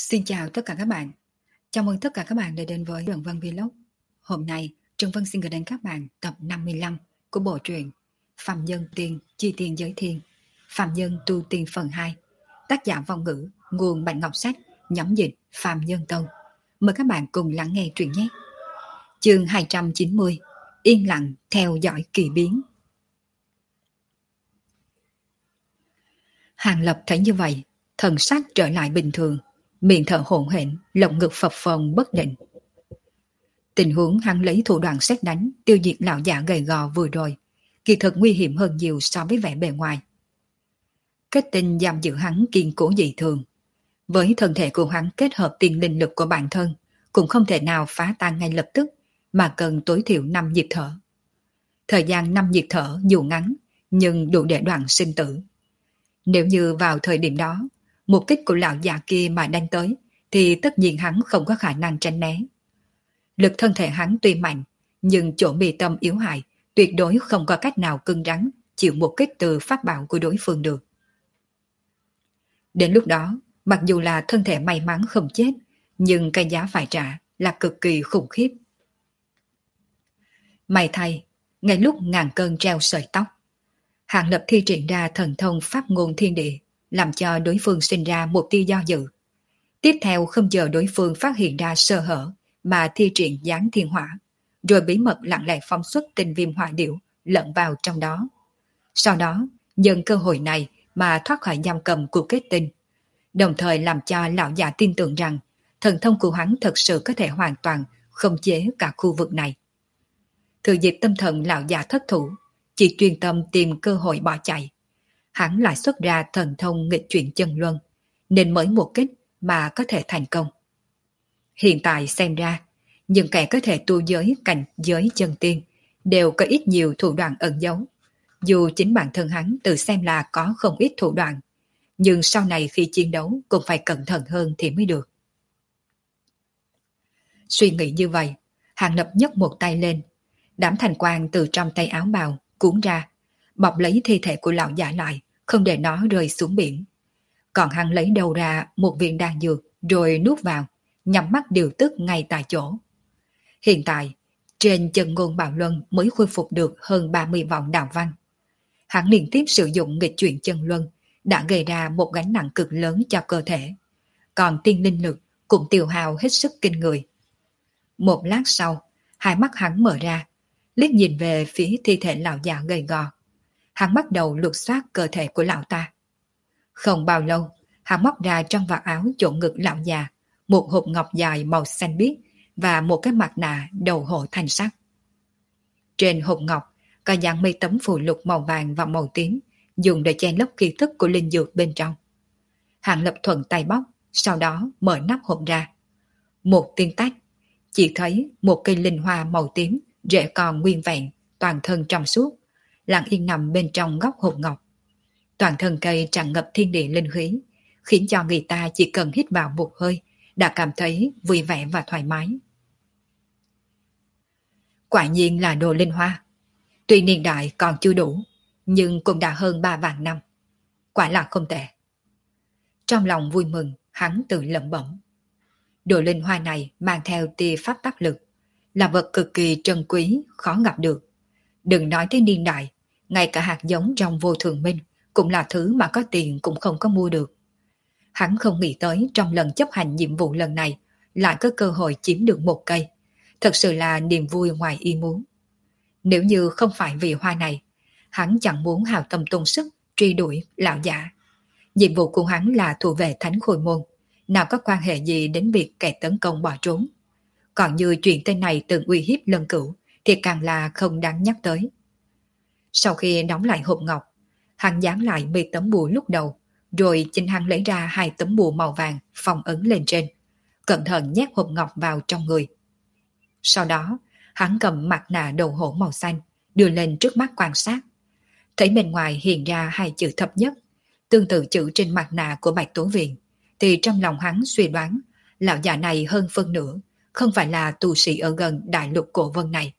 Xin chào tất cả các bạn. Chào mừng tất cả các bạn đã đến với Trần Vân Vlog. Hôm nay, Trần Vân xin gửi đến các bạn tập 55 của bộ truyện Phạm Nhân Tiên Chi Tiên Giới Thiên, Phạm Nhân Tu Tiên phần 2. Tác giả Vong Ngữ, nguồn Bạch Ngọc Sách, nhóm dịch Phạm Nhân Tông. Mời các bạn cùng lắng nghe truyện nhé. Chương 290: Yên lặng theo dõi kỳ biến. Hàng Lập thấy như vậy, thần sắc trở lại bình thường, miệng thở hổn hển, lồng ngực phập phồng bất định. Tình huống hắn lấy thủ đoạn sét đánh tiêu diệt lão giả gầy gò vừa rồi, kỳ thực nguy hiểm hơn nhiều so với vẻ bề ngoài. Kết tinh giam giữ hắn kiên cố dị thường, với thân thể của hắn kết hợp tiên linh lực của bản thân, cũng không thể nào phá tan ngay lập tức, mà cần tối thiểu 5 nhịp thở. Thời gian 5 nhịp thở dù ngắn, nhưng đủ để đoạn sinh tử. Nếu như vào thời điểm đó, mục kích của lão già kia mà đánh tới, thì tất nhiên hắn không có khả năng tránh né. Lực thân thể hắn tuy mạnh, nhưng chỗ mi tâm yếu hại, tuyệt đối không có cách nào cứng rắn chịu một kích từ pháp bảo của đối phương được. Đến lúc đó, mặc dù là thân thể may mắn không chết, nhưng cái giá phải trả là cực kỳ khủng khiếp. May thay, ngay lúc ngàn cân treo sợi tóc, Hàng Lập thi triển ra thần thông pháp ngôn thiên địa, làm cho đối phương sinh ra một tia do dự. Tiếp theo không chờ đối phương phát hiện ra sơ hở mà thi triển giáng thiên hỏa, rồi bí mật lặng lẽ phóng xuất tinh viêm hỏa điểu lẫn vào trong đó. Sau đó, nhân cơ hội này mà thoát khỏi giam cầm của kết tinh, đồng thời làm cho lão già tin tưởng rằng thần thông của hắn thật sự có thể hoàn toàn khống chế cả khu vực này. Thừa dịp tâm thần lão già thất thủ, chỉ chuyên tâm tìm cơ hội bỏ chạy, hắn lại xuất ra thần thông nghịch chuyển chân luân, nên mới một kích mà có thể thành công. Hiện tại xem ra, những kẻ có thể tu giới cảnh giới chân tiên đều có ít nhiều thủ đoạn ẩn giấu. Dù chính bản thân hắn tự xem là có không ít thủ đoạn, nhưng sau này khi chiến đấu cũng phải cẩn thận hơn thì mới được. Suy nghĩ như vậy, Hàng Lập nhấc một tay lên, đám thành quang từ trong tay áo bào cuốn ra, bọc lấy thi thể của lão giả lại, không để nó rơi xuống biển. Còn hắn lấy đầu ra một viên đan dược rồi nuốt vào, nhắm mắt điều tức ngay tại chỗ. Hiện tại, trên chân ngôn Bảo Luân mới khôi phục được hơn 30 vòng đạo văn. Hắn liên tiếp sử dụng nghịch chuyển chân luân đã gây ra một gánh nặng cực lớn cho cơ thể. Còn tiên linh lực cũng tiêu hao hết sức kinh người. Một lát sau, hai mắt hắn mở ra, liếc nhìn về phía thi thể lão già gầy gò. Hắn bắt đầu lục soát cơ thể của lão ta. Không bao lâu, hắn móc ra trong vạt áo chỗ ngực lão già một hộp ngọc dài màu xanh biếc và một cái mặt nạ đầu hổ thanh sắc. Trên hộp ngọc có dán mấy tấm phù lục màu vàng và màu tím, dùng để che lấp khí thức của linh dược bên trong. Hàng Lập thuận tay bóc, sau đó mở nắp hộp ra. Một tiếng tách, chỉ thấy một cây linh hoa màu tím, rễ còn nguyên vẹn, toàn thân trong suốt, lặng yên nằm bên trong góc hộp ngọc. Toàn thân cây tràn ngập thiên địa linh khí, khiến cho người ta chỉ cần hít vào một hơi đã cảm thấy vui vẻ và thoải mái. Quả nhiên là đồ linh hoa. Tuy niên đại còn chưa đủ, nhưng cũng đã hơn 3 vạn năm. Quả là không tệ. Trong lòng vui mừng, hắn tự lẩm bẩm. Đồ linh hoa này mang theo tia pháp tắc lực, là vật cực kỳ trân quý, khó gặp được. Đừng nói tới niên đại, ngay cả hạt giống trong vô thường minh cũng là thứ mà có tiền cũng không có mua được. Hắn không nghĩ tới trong lần chấp hành nhiệm vụ lần này lại có cơ hội chiếm được một cây. Thật sự là niềm vui ngoài ý muốn. Nếu như không phải vì hoa này, hắn chẳng muốn hào tâm tốn sức truy đuổi lão giả. Nhiệm vụ của hắn là thủ vệ thánh khôi môn, nào có quan hệ gì đến việc kẻ tấn công bỏ trốn. Còn như chuyện tên này từng uy hiếp Lân Cửu thì càng là không đáng nhắc tới. Sau khi đóng lại hộp ngọc, hắn dán lại 10 tấm bùa lúc đầu, rồi chính hắn lấy ra 2 tấm bùa màu vàng phong ấn lên trên, cẩn thận nhét hộp ngọc vào trong người. Sau đó, hắn cầm mặt nạ đầu hổ màu xanh, đưa lên trước mắt quan sát. Thấy bên ngoài hiện ra 2 chữ thập nhất, tương tự chữ trên mặt nạ của Bạch Tố Viện, thì trong lòng hắn suy đoán, lão già này hơn phân nửa, không phải là tu sĩ ở gần đại lục cổ vân này.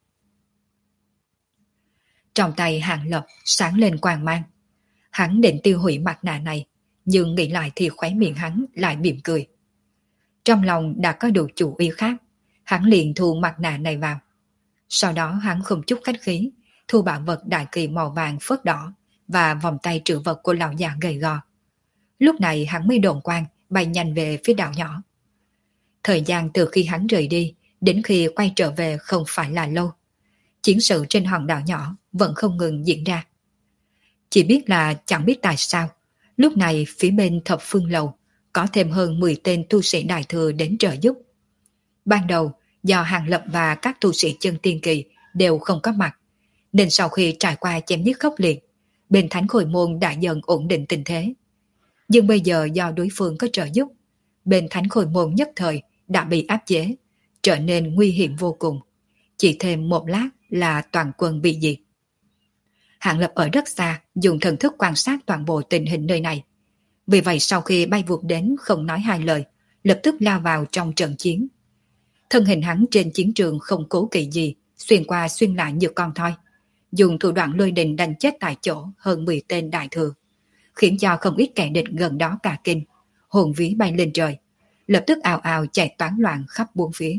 Trong tay Hàng Lập sáng lên quang mang. Hắn định tiêu hủy mặt nạ này, nhưng nghĩ lại thì khóe miệng hắn lại mỉm cười. Trong lòng đã có đủ chủ ý khác, hắn liền thu mặt nạ này vào. Sau đó hắn không chút khách khí, thu bảo vật đại kỳ màu vàng phớt đỏ và vòng tay trữ vật của lão già gầy gò. Lúc này hắn mới đồn quang bay nhanh về phía đảo nhỏ. Thời gian từ khi hắn rời đi đến khi quay trở về không phải là lâu. Chiến sự trên hòn đảo nhỏ vẫn không ngừng diễn ra. Chỉ biết là chẳng biết tại sao, lúc này phía bên thập phương lầu có thêm hơn 10 tên tu sĩ đại thừa đến trợ giúp. Ban đầu, do Hàng Lập và các tu sĩ chân tiên kỳ đều không có mặt, nên sau khi trải qua chém giết khốc liệt, bên Thánh Khôi Môn đã dần ổn định tình thế. Nhưng bây giờ do đối phương có trợ giúp, bên Thánh Khôi Môn nhất thời đã bị áp chế, trở nên nguy hiểm vô cùng. Chỉ thêm một lát là toàn quân bị diệt. Hàng Lập ở rất xa dùng thần thức quan sát toàn bộ tình hình nơi này. Vì vậy sau khi bay vụt đến không nói hai lời, lập tức lao vào trong trận chiến. Thân hình hắn trên chiến trường không cố kỵ gì, xuyên qua xuyên lại như con thoi. Dùng thủ đoạn lôi đình đánh chết tại chỗ hơn 10 tên đại thừa, khiến cho không ít kẻ địch gần đó cả kinh, hồn vía bay lên trời, lập tức ào ào chạy toán loạn khắp bốn phía.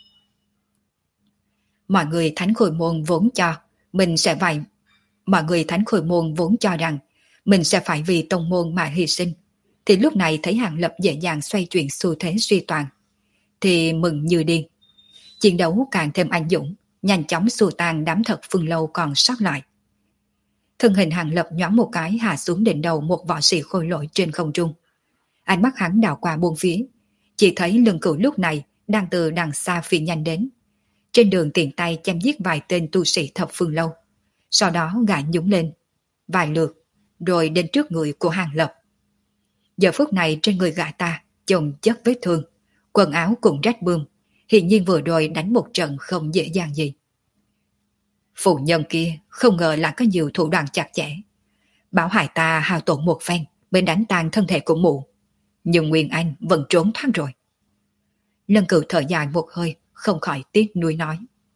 Mọi người Thánh Khôi Môn vốn cho mình sẽ phải Mọi người Thánh Khôi Môn vốn cho rằng mình sẽ phải vì tông môn mà hy sinh, thì lúc này thấy Hàng Lập dễ dàng xoay chuyển xu thế suy toàn, thì mừng như điên. Chiến đấu càng thêm anh dũng, nhanh chóng xua tan đám thật phương lâu còn sót lại. Thân hình Hàng Lập nhoáng một cái hạ xuống đỉnh đầu một võ sĩ khôi lỗi trên không trung. Ánh mắt hắn đảo qua buông phía, chỉ thấy lưng cửu lúc này đang từ đằng xa phi nhanh đến. Trên đường tiện tay chém giết vài tên tu sĩ thập phương lâu, sau đó gã nhúng lên vài lượt, rồi đến trước người của Hàng Lập. Giờ phút này trên người gã ta chồng chất vết thương, quần áo cũng rách bươm, hiển nhiên vừa rồi đánh một trận không dễ dàng gì. Phụ nhân kia không ngờ là có nhiều thủ đoạn chặt chẽ, bảo hại ta hao tổn một phen bên đánh tan thân thể của mụ, nhưng Nguyên Anh vẫn trốn thoát rồi. Lân Cửu thở dài một hơi, không khỏi tiếc nuối nói.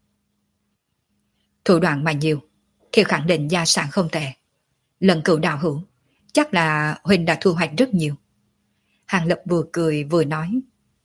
Thủ đoạn mà nhiều thì khẳng định gia sản không tệ. Lân Cửu đạo hữu, chắc là Huynh đã thu hoạch rất nhiều. Hàng Lập vừa cười vừa nói.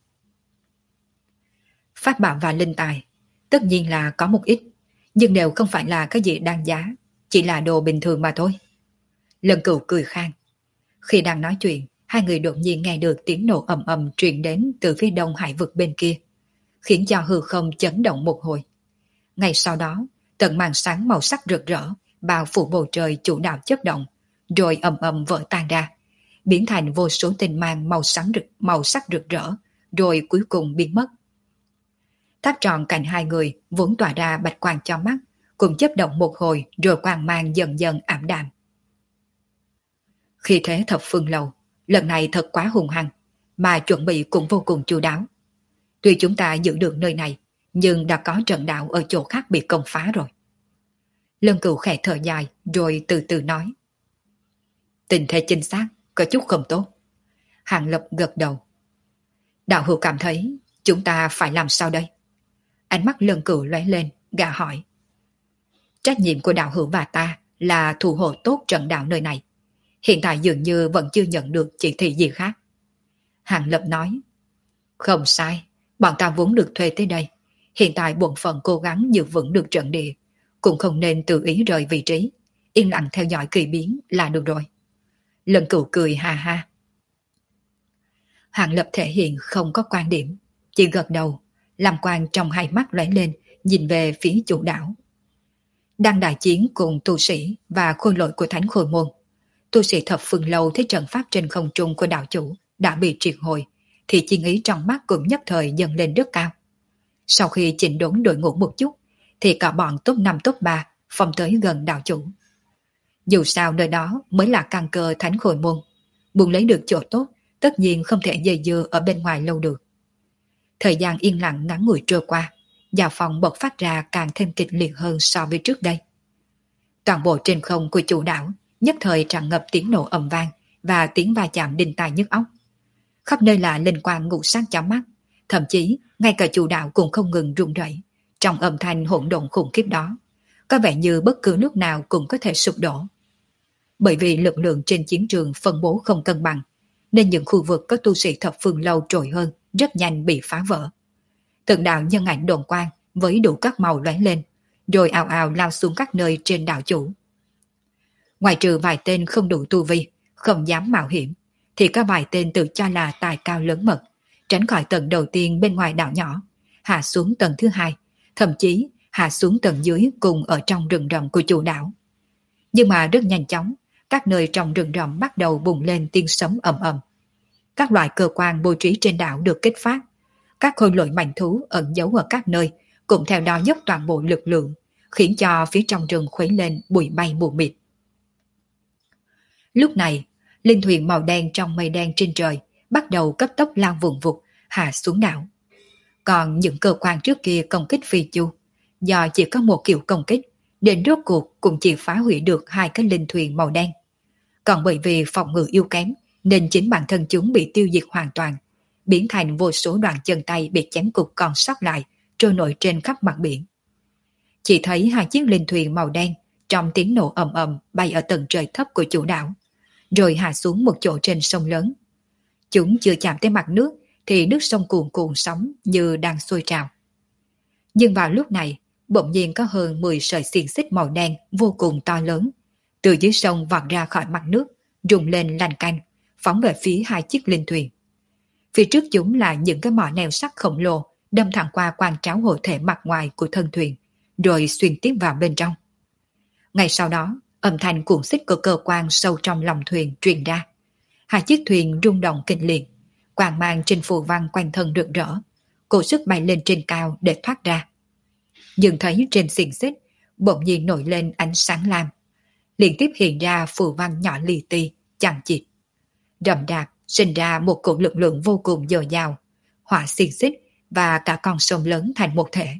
Pháp bảo và linh tài tất nhiên là có một ít, nhưng đều không phải là cái gì đáng giá, chỉ là đồ bình thường mà thôi. Lân Cửu cười khang. Khi đang nói chuyện, hai người đột nhiên nghe được tiếng nổ ầm ầm truyền đến từ phía đông hải vực bên kia, khiến cho hư không chấn động một hồi. Ngay sau đó, tầng màn sáng màu sắc rực rỡ bao phủ bầu trời chủ đạo chất động, rồi ầm ầm vỡ tan ra, biến thành vô số tinh mang màu sắc rực rỡ, rồi cuối cùng biến mất. Tháp tròn cạnh hai người vốn tỏa ra bạch quang cho mắt, cùng chớp động một hồi rồi quang mang dần dần ảm đạm. Khi thế thập phương lầu, lần này thật quá hùng hăng, mà chuẩn bị cũng vô cùng chu đáo. Tuy chúng ta giữ được nơi này, nhưng đã có trận đạo ở chỗ khác bị công phá rồi. Lân Cửu khẽ thở dài rồi từ từ nói. Tình thế chính xác, có chút không tốt. Hàng Lập gật đầu. Đạo hữu cảm thấy chúng ta phải làm sao đây? Ánh mắt Lân Cửu lóe lên, gã hỏi. Trách nhiệm của đạo hữu và ta là thủ hộ tốt trận đạo nơi này. Hiện tại dường như vẫn chưa nhận được chỉ thị gì khác. Hàng Lập nói. Không sai, bọn ta vốn được thuê tới đây. Hiện tại bổn phận cố gắng giữ vững được trận địa, cũng không nên tự ý rời vị trí, yên lặng theo dõi kỳ biến là được rồi. Lân Cửu cười ha ha. Hàng Lập thể hiện không có quan điểm, chỉ gật đầu, làm quang trong hai mắt lóe lên, nhìn về phía chủ đảo. Đang đại chiến cùng tu sĩ và khôi lỗi của Thánh Khôi Môn. Tu sĩ thập phương lâu thấy trận pháp trên không trung của đạo chủ đã bị triệt hồi, thì chi ý trong mắt cũng nhất thời dâng lên rất cao. Sau khi chỉnh đốn đội ngũ một chút, thì cả bọn top 5 top 3 phong tới gần đạo chủ. Dù sao nơi đó mới là căn cơ Thánh Khôi Môn, muốn lấy được chỗ tốt, tất nhiên không thể dây dưa ở bên ngoài lâu được. Thời gian yên lặng ngắn ngủi trôi qua, giao phòng bộc phát ra càng thêm kịch liệt hơn so với trước đây. Toàn bộ trên không của chủ đảo nhất thời tràn ngập tiếng nổ ầm vang và tiếng va chạm đinh tai nhức óc. Khắp nơi là linh quang ngũ sắc chói mắt, thậm chí ngay cả chủ đạo cũng không ngừng rung rẩy trong âm thanh hỗn độn khủng khiếp đó, có vẻ như bất cứ lúc nào cũng có thể sụp đổ. Bởi vì lực lượng trên chiến trường phân bố không cân bằng, nên những khu vực có tu sĩ thập phương lâu trội hơn rất nhanh bị phá vỡ. Từng đạo nhân ảnh đồn quang với đủ các màu lóe lên, rồi ào ào lao xuống các nơi trên đảo chủ. Ngoài trừ vài tên không đủ tu vi, không dám mạo hiểm, thì có vài tên tự cho là tài cao lớn mật, tránh khỏi tầng đầu tiên bên ngoài đảo nhỏ, hạ xuống tầng thứ hai, thậm chí hạ xuống tầng dưới cùng ở trong rừng rậm của chủ đảo. Nhưng mà rất nhanh chóng, các nơi trong rừng rậm bắt đầu bùng lên tiếng sấm ầm ầm. Các loại cơ quan bố trí trên đảo được kích phát, các khôi lỗi mạnh thú ẩn giấu ở các nơi cũng theo đó dốc toàn bộ lực lượng, khiến cho phía trong rừng khuấy lên bụi bay mù mịt. Lúc này, linh thuyền màu đen trong mây đen trên trời bắt đầu cấp tốc lao vùng vụt hạ xuống đảo. Còn những cơ quan trước kia công kích phi chu, do chỉ có một kiểu công kích, đến rốt cuộc cũng chỉ phá hủy được hai cái linh thuyền màu đen. Còn bởi vì phòng ngự yếu kém, nên chính bản thân chúng bị tiêu diệt hoàn toàn, biến thành vô số đoạn chân tay bị chém cục còn sót lại, trôi nổi trên khắp mặt biển. Chỉ thấy hai chiếc linh thuyền màu đen trong tiếng nổ ầm ầm bay ở tầng trời thấp của chủ đảo, rồi hạ xuống một chỗ trên sông lớn. Chúng chưa chạm tới mặt nước thì nước sông cuồn cuộn sóng như đang sôi trào. Nhưng vào lúc này, bỗng nhiên có hơn 10 sợi xiềng xích màu đen vô cùng to lớn từ dưới sông vọt ra khỏi mặt nước, rung lên lanh canh, phóng về phía hai chiếc linh thuyền. Phía trước chúng là những cái mỏ neo sắt khổng lồ đâm thẳng qua quan tráo hộ thể mặt ngoài của thân thuyền, rồi xuyên tiếp vào bên trong. Ngay sau đó, âm thanh cuồng xích của cơ quan sâu trong lòng thuyền truyền ra. Hai chiếc thuyền rung động kinh liệt, quang mang trên phù văn quanh thân rực rỡ, cố sức bay lên trên cao để thoát ra. Nhưng thấy trên xiềng xích bỗng nhiên nổi lên ánh sáng lam, liên tiếp hiện ra phù văn nhỏ li ti, chằng chịt, rậm rạp sinh ra một cỗ lực lượng vô cùng dồi dào, hỏa xiềng xích và cả con sông lớn thành một thể.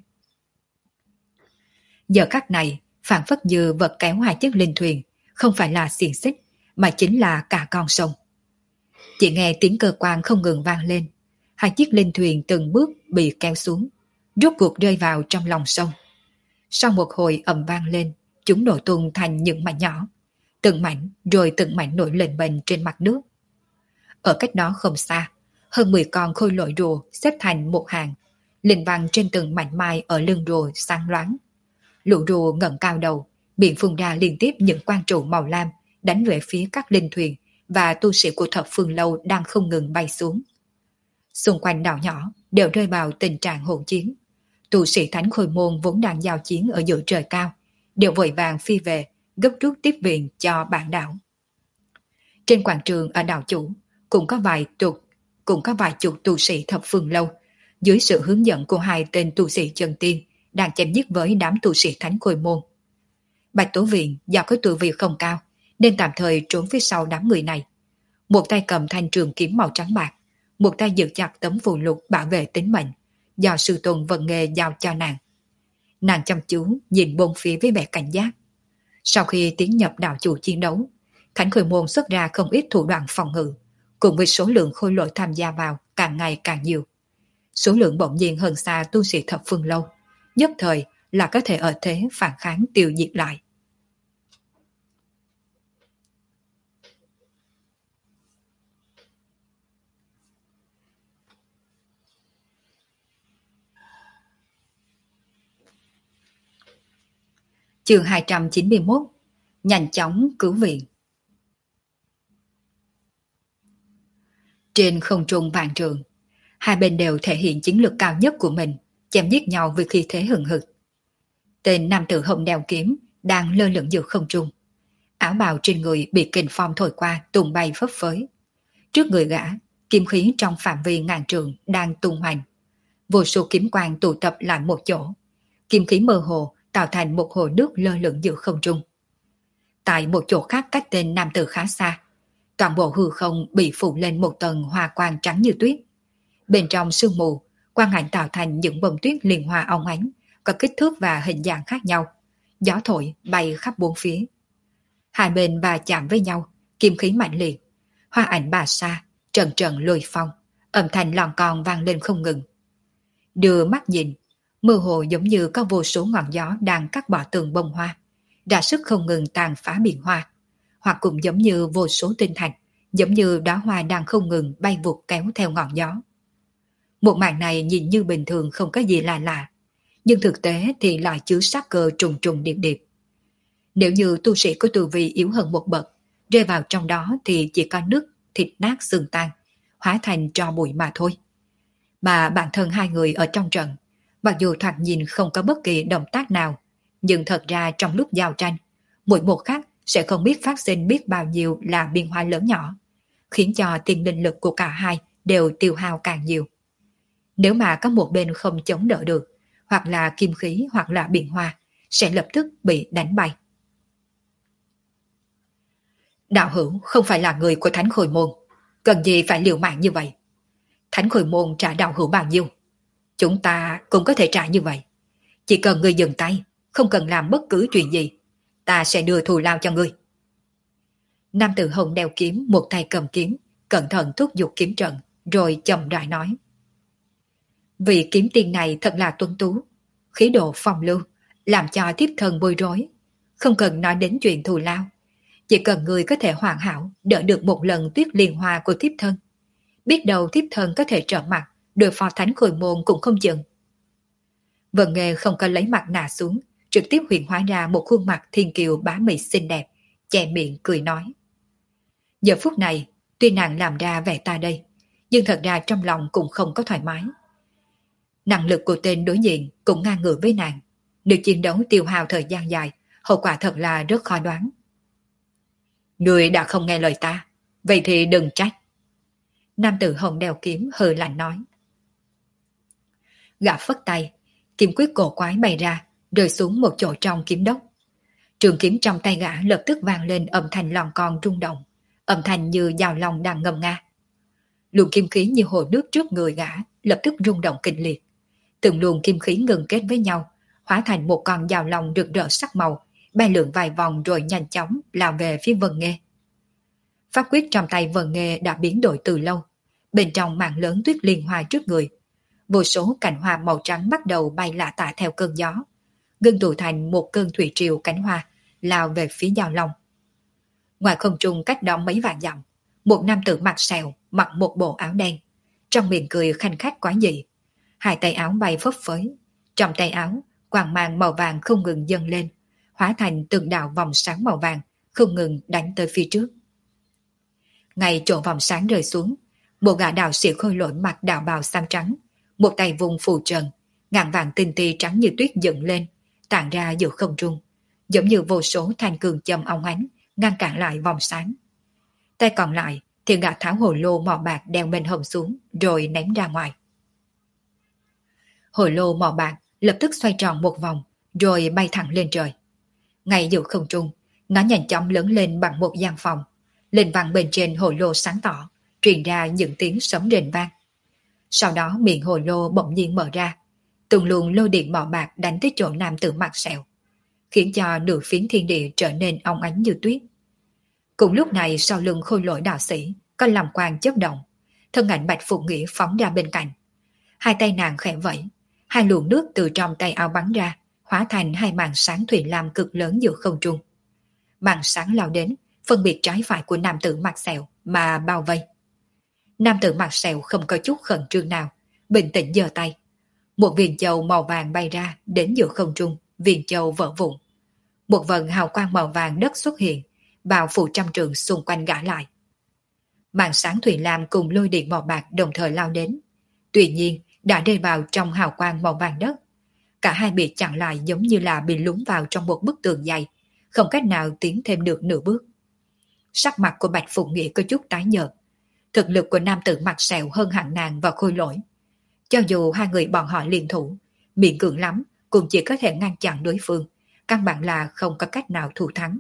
Giờ khắc này, phản phất như vật kéo hai chiếc linh thuyền, không phải là xiềng xích, mà chính là cả con sông. Chỉ nghe tiếng cơ quan không ngừng vang lên, hai chiếc linh thuyền từng bước bị kéo xuống, rốt cuộc rơi vào trong lòng sông. Sau một hồi ầm vang lên, chúng nổ tung thành những mảnh nhỏ, từng mảnh rồi từng mảnh nổi lên bềnh trên mặt nước. Ở cách đó không xa, hơn 10 con khôi lỗi rùa xếp thành một hàng, linh văn trên từng mảnh mai ở lưng rùa sáng loáng. Lũ rùa ngẩng cao đầu, miệng phun ra liên tiếp những quang trụ màu lam đánh về phía các linh thuyền và tu sĩ của thập phương lâu đang không ngừng bay xuống. Xung quanh đảo nhỏ đều rơi vào tình trạng hỗn chiến. Tu sĩ thánh khôi môn vốn đang giao chiến ở giữa trời cao, đều vội vàng phi về, gấp rút tiếp viện cho bản đảo. Trên quảng trường ở đảo chủ cũng có vài chục tu sĩ thập phương lâu, dưới sự hướng dẫn của hai tên tu sĩ chân tiên đang chém giết với đám tu sĩ thánh khôi môn. Bạch Tố Viện do có tu vi không cao nên tạm thời trốn phía sau đám người này. Một tay cầm thanh trường kiếm màu trắng bạc, một tay giữ chặt tấm phù lục bảo vệ tính mệnh do sư tôn vận nghề giao cho nàng. Nàng chăm chú nhìn bốn phía với vẻ cảnh giác. Sau khi tiến nhập đạo chủ chiến đấu, thánh khôi môn xuất ra không ít thủ đoạn phòng ngự, cùng với số lượng khôi lỗi tham gia vào càng ngày càng nhiều. Số lượng bỗng nhiên hơn xa tu sĩ thập phương lâu, nhất thời là có thể ở thế phản kháng tiêu diệt lại. Chương 291: Nhanh chóng cứu viện. Trên không trung vạn trường, hai bên đều thể hiện chiến lược cao nhất của mình, chém giết nhau với khí thế hừng hực. Tên nam tử hồng đeo kiếm đang lơ lửng giữa không trung, áo bào trên người bị kình phong thổi qua tung bay phấp phới. Trước người gã, kiếm khí trong phạm vi ngàn trường đang tung hoành, vô số kiếm quang tụ tập lại một chỗ, kiếm khí mơ hồ tạo thành một hồ nước lơ lửng giữa không trung. Tại một chỗ khác cách tên nam tử khá xa, toàn bộ hư không bị phủ lên một tầng hoa quang trắng như tuyết. Bên trong sương mù, quang ảnh tạo thành những bông tuyết liên hoa óng ánh, có kích thước và hình dạng khác nhau. Gió thổi bay khắp bốn phía. Hai bên va chạm với nhau, kiếm khí mạnh liệt, hoa ảnh bà sa, trần trần lùi phong, âm thanh lòn con vang lên không ngừng. Đưa mắt nhìn, mơ hồ giống như có vô số ngọn gió đang cắt bỏ tường bông hoa, ra sức không ngừng tàn phá biển hoa, hoặc cũng giống như vô số tinh thạch giống như đóa hoa đang không ngừng bay vụt kéo theo ngọn gió. Một màn này nhìn như bình thường không có gì lạ, nhưng thực tế thì lại chứa sát cơ trùng trùng điệp điệp. Nếu như tu sĩ có tu vi yếu hơn một bậc, rơi vào trong đó thì chỉ có nước thịt nát xương tan, hóa thành tro bụi mà thôi. Mà bản thân hai người ở trong trận, mặc dù thoạt nhìn không có bất kỳ động tác nào, nhưng thật ra trong lúc giao tranh, mỗi một khắc sẽ không biết phát sinh biết bao nhiêu là biến hóa lớn nhỏ, khiến cho tiền linh lực của cả hai đều tiêu hao càng nhiều. Nếu mà có một bên không chống đỡ được, hoặc là kim khí hoặc là biến hóa, sẽ lập tức bị đánh bay. Đạo hữu không phải là người của Thánh Khôi Môn, cần gì phải liều mạng như vậy? Thánh Khôi Môn trả đạo hữu bao nhiêu? Chúng ta cũng có thể trả như vậy. Chỉ cần ngươi dừng tay, không cần làm bất cứ chuyện gì, ta sẽ đưa thù lao cho ngươi. Nam tử hồng đeo kiếm, một tay cầm kiếm, cẩn thận thúc giục kiếm trận, rồi chậm rãi nói. Vị kiếm tiên này thật là tuấn tú, khí độ phong lưu, làm cho thiếp thân bối rối. Không cần nói đến chuyện thù lao, chỉ cần người có thể hoàn hảo đỡ được một lần tuyết liên hoa của thiếp thân. Biết đâu thiếp thân có thể trở mặt, đối phó Thánh Khôi Môn cũng không chừng. Vân Nghê không có lấy mặt nạ xuống, trực tiếp hiện hóa ra một khuôn mặt thiên kiều bá mị xinh đẹp, che miệng cười nói. Giờ phút này, tuy nàng làm ra vẻ ta đây, nhưng thật ra trong lòng cũng không có thoải mái. Năng lực của tên đối diện cũng ngang ngửa với nàng. Nếu chiến đấu tiêu hao thời gian dài, hậu quả thật là rất khó đoán. Người đã không nghe lời ta, vậy thì đừng trách. Nam tử hồng đeo kiếm hừ lạnh nói. Gã phất tay, kiếm quyết cổ quái bày ra, rơi xuống một chỗ trong kiếm đốc. Trường kiếm trong tay gã lập tức vang lên âm thanh lòn con rung động, âm thanh như dao long đang ngâm nga. Luồng kim khí như hồ nước trước người gã lập tức rung động kịch liệt. Từng luồng kim khí ngừng kết với nhau, hóa thành một con dao long rực rỡ sắc màu, bay lượn vài vòng rồi nhanh chóng lao về phía Vân Nghê. Pháp quyết trong tay Vân Nghê đã biến đổi từ lâu, bên trong mảng lớn tuyết liên hoa trước người. Vô số cành hoa màu trắng bắt đầu bay lả tả theo cơn gió, ngưng tụ thành một cơn thủy triều cánh hoa, lao về phía dao long. Ngoài không trung cách đó mấy vạn dặm, một nam tử mặc sẹo, mặc một bộ áo đen, trong miệng cười khanh khách quá dị. Hai tay áo bay phấp phới, trong tay áo quang mang màu vàng không ngừng dâng lên, hóa thành từng đạo vòng sáng màu vàng không ngừng đánh tới phía trước. Ngay chỗ vòng sáng rơi xuống, một gã đạo sĩ khôi lỗi mặc đạo bào xám trắng, một tay vùng phù trần, ngàn vàng tinh ti trắng như tuyết dựng lên, tản ra giữa không trung, giống như vô số thanh cường châm óng ánh ngăn cản lại vòng sáng. Tay còn lại thì gã tháo hồ lô mỏ bạc đeo bên hông xuống, rồi ném ra ngoài. Hồ lô mỏ bạc lập tức xoay tròn một vòng, rồi bay thẳng lên trời. Ngay giữa không trung, nó nhanh chóng lớn lên bằng một gian phòng. Lên vang bên trên hồ lô sáng tỏ, truyền ra những tiếng sấm rền vang. Sau đó miệng hồ lô bỗng nhiên mở ra, từng luồng lôi điện màu bạc đánh tới chỗ nam tử mặt sẹo, khiến cho nửa phiến thiên địa trở nên óng ánh như tuyết. Cùng lúc này sau lưng khôi lỗi đạo sĩ có làm quang chớp động, thân ảnh Bạch Phụng Nghĩa phóng ra bên cạnh. Hai tay nàng khẽ vẫy, hai luồng nước từ trong tay áo bắn ra, hóa thành hai màn sáng thủy lam cực lớn giữa không trung. Màn sáng lao đến, phân biệt trái phải của nam tử mặt sẹo mà bao vây. Nam tử mặt sẹo không có chút khẩn trương nào, bình tĩnh giơ tay. Một viên châu màu vàng bay ra đến giữa không trung, viên châu vỡ vụn. Một vần hào quang màu vàng đất xuất hiện, bao phủ trăm trượng xung quanh gã lại. Màn sáng thủy lam cùng lôi điện màu bạc đồng thời lao đến. Tuy nhiên đã rơi vào trong hào quang màu vàng đất. Cả hai bị chặn lại giống như là bị lún vào trong một bức tường dày, không cách nào tiến thêm được nửa bước. Sắc mặt của Bạch Phụng Nghĩa có chút tái nhợt. Thực lực của nam tử mặt sẹo hơn hẳn nàng và khôi lỗi. Cho dù hai người bọn họ liên thủ, miệng cường lắm cũng chỉ có thể ngăn chặn đối phương, căn bản là không có cách nào thủ thắng.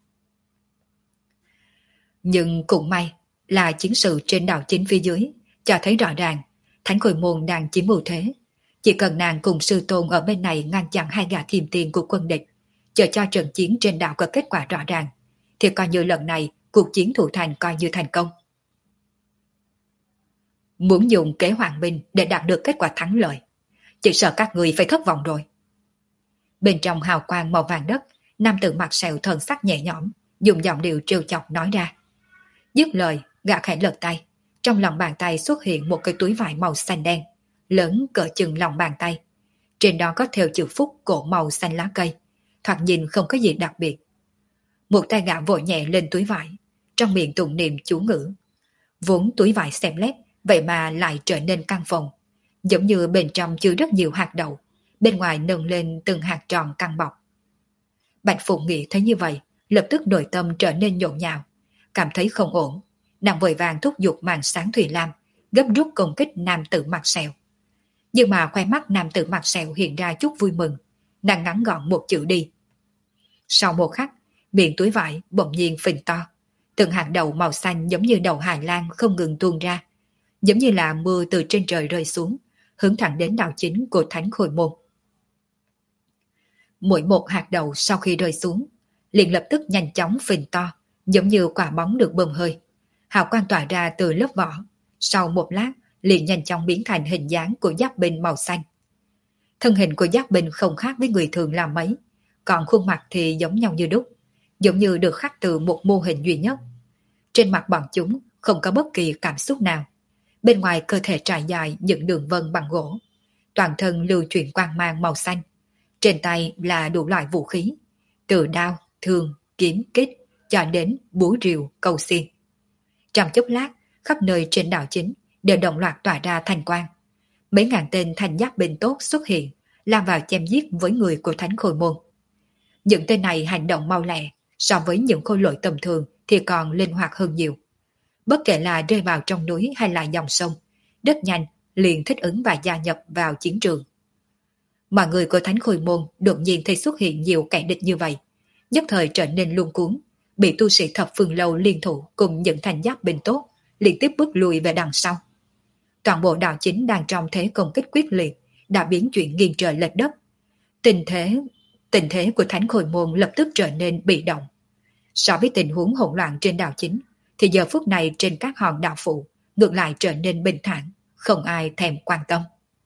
Nhưng cũng may là chiến sự trên đảo chính phía dưới cho thấy rõ ràng Thánh Khôi Môn đang chiếm ưu thế. Chỉ cần nàng cùng sư tôn ở bên này ngăn chặn hai gã thiềm tiền của quân địch, chờ cho trận chiến trên đảo có kết quả rõ ràng, thì coi như lần này cuộc chiến thủ thành coi như thành công. Muốn dùng kế hoàng minh để đạt được kết quả thắng lợi, chỉ sợ các người phải thất vọng rồi. Bên trong hào quang màu vàng đất, nam tử mặt sẹo thần sắc nhẹ nhõm, dùng giọng điệu trêu chọc nói ra. Dứt lời, Gã khẽ lật tay, trong lòng bàn tay xuất hiện một cái túi vải màu xanh đen, lớn cỡ chừng lòng bàn tay. Trên đó có thêu chữ Phúc cổ màu xanh lá cây, thoạt nhìn không có gì đặc biệt. Một tay gã vội nhẹ lên túi vải, trong miệng tụng niệm chú ngữ. Vốn túi vải xẹp lép, vậy mà lại trở nên căng phồng, giống như bên trong chứa rất nhiều hạt đậu, bên ngoài nâng lên từng hạt tròn căng bọc. Bạch Phụng nghĩ thấy như vậy, lập tức nội tâm trở nên nhộn nhạo, cảm thấy không ổn, nàng vội vàng thúc giục màn sáng Thủy Lam, gấp rút công kích nam tử mặt sẹo. Nhưng mà khoe mắt nam tử mặt sẹo hiện ra chút vui mừng, nàng ngắn gọn một chữ đi. Sau một khắc, miệng túi vải bỗng nhiên phình to, từng hạt đậu màu xanh giống như đầu hải lan không ngừng tuôn ra, giống như là mưa từ trên trời rơi xuống, hướng thẳng đến đạo chính của Thánh Khôi Môn. Mỗi một hạt đậu sau khi rơi xuống, liền lập tức nhanh chóng phình to, giống như quả bóng được bơm hơi. Hào quang tỏa ra từ lớp vỏ, sau một lát liền nhanh chóng biến thành hình dáng của giáp binh màu xanh. Thân hình của giáp binh không khác với người thường làm mấy, còn khuôn mặt thì giống nhau như đúc, giống như được khắc từ một mô hình duy nhất. Trên mặt bọn chúng không có bất kỳ cảm xúc nào. Bên ngoài cơ thể trải dài những đường vân bằng gỗ, toàn thân lưu chuyển quang mang màu xanh. Trên tay là đủ loại vũ khí, từ đao, thương, kiếm, kích cho đến búa rìu, câu xiên. Trong chốc lát, khắp nơi trên đảo chính đều đồng loạt tỏa ra thành quang. Mấy ngàn tên thành giáp binh tốt xuất hiện, lao vào chém giết với người của Thánh Khôi Môn. Những tên này hành động mau lẹ, so với những khôi lỗi tầm thường thì còn linh hoạt hơn nhiều. Bất kể là rơi vào trong núi hay là dòng sông, rất nhanh liền thích ứng và gia nhập vào chiến trường. Mọi người của Thánh Khôi Môn đột nhiên thấy xuất hiện nhiều kẻ địch như vậy, nhất thời trở nên luống cuống, bị tu sĩ thập phương lâu liên thủ cùng những thành giáp binh tốt liên tiếp bước lùi về đằng sau. Toàn bộ đạo chính đang trong thế công kích quyết liệt đã biến chuyển nghiêng trời lệch đất. Tình thế của Thánh Khôi Môn lập tức trở nên bị động. So với tình huống hỗn loạn trên đảo chính, thì giờ phút này trên các hòn đảo phụ ngược lại trở nên bình thản, không ai thèm quan tâm.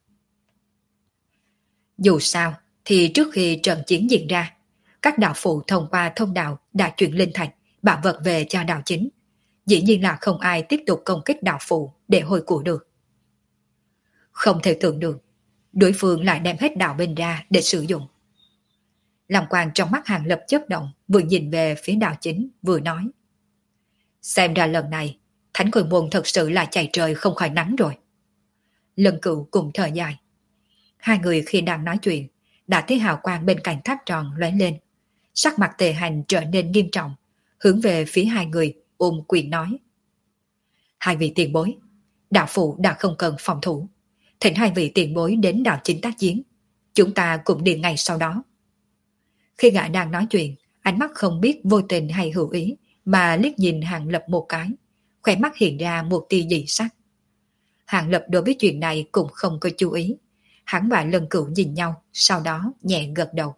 Dù sao, thì trước khi trận chiến diễn ra, các đạo phụ thông qua thông đạo đã chuyển linh thạch, bảo vật về cho đạo chính. Dĩ nhiên là không ai tiếp tục công kích đạo phụ để hồi của được. Không thể tưởng được, đối phương lại đem hết đạo bên ra để sử dụng. Lòng quang trong mắt Hàng Lập chớp động, vừa nhìn về phía đạo chính, vừa nói. Xem ra lần này, Thánh Khôi Môn thật sự là chạy trời không khỏi nắng rồi. Lần Cửu cùng thở dài. Hai người khi đang nói chuyện, đã thấy hào quang bên cạnh tháp tròn lóe lên. Sắc mặt Tề Hành trở nên nghiêm trọng, hướng về phía hai người, ôm quyền nói. Hai vị tiền bối, đạo phụ đã không cần phòng thủ. Thỉnh hai vị tiền bối đến đạo chính tác chiến. Chúng ta cũng đi ngay sau đó. Khi gã đang nói chuyện, ánh mắt không biết vô tình hay hữu ý, mà liếc nhìn Hàng Lập một cái, khóe mắt hiện ra một tia dị sắc. Hàng Lập đối với chuyện này cũng không có chú ý. Hắn và Lần Cửu nhìn nhau, sau đó nhẹ gật đầu.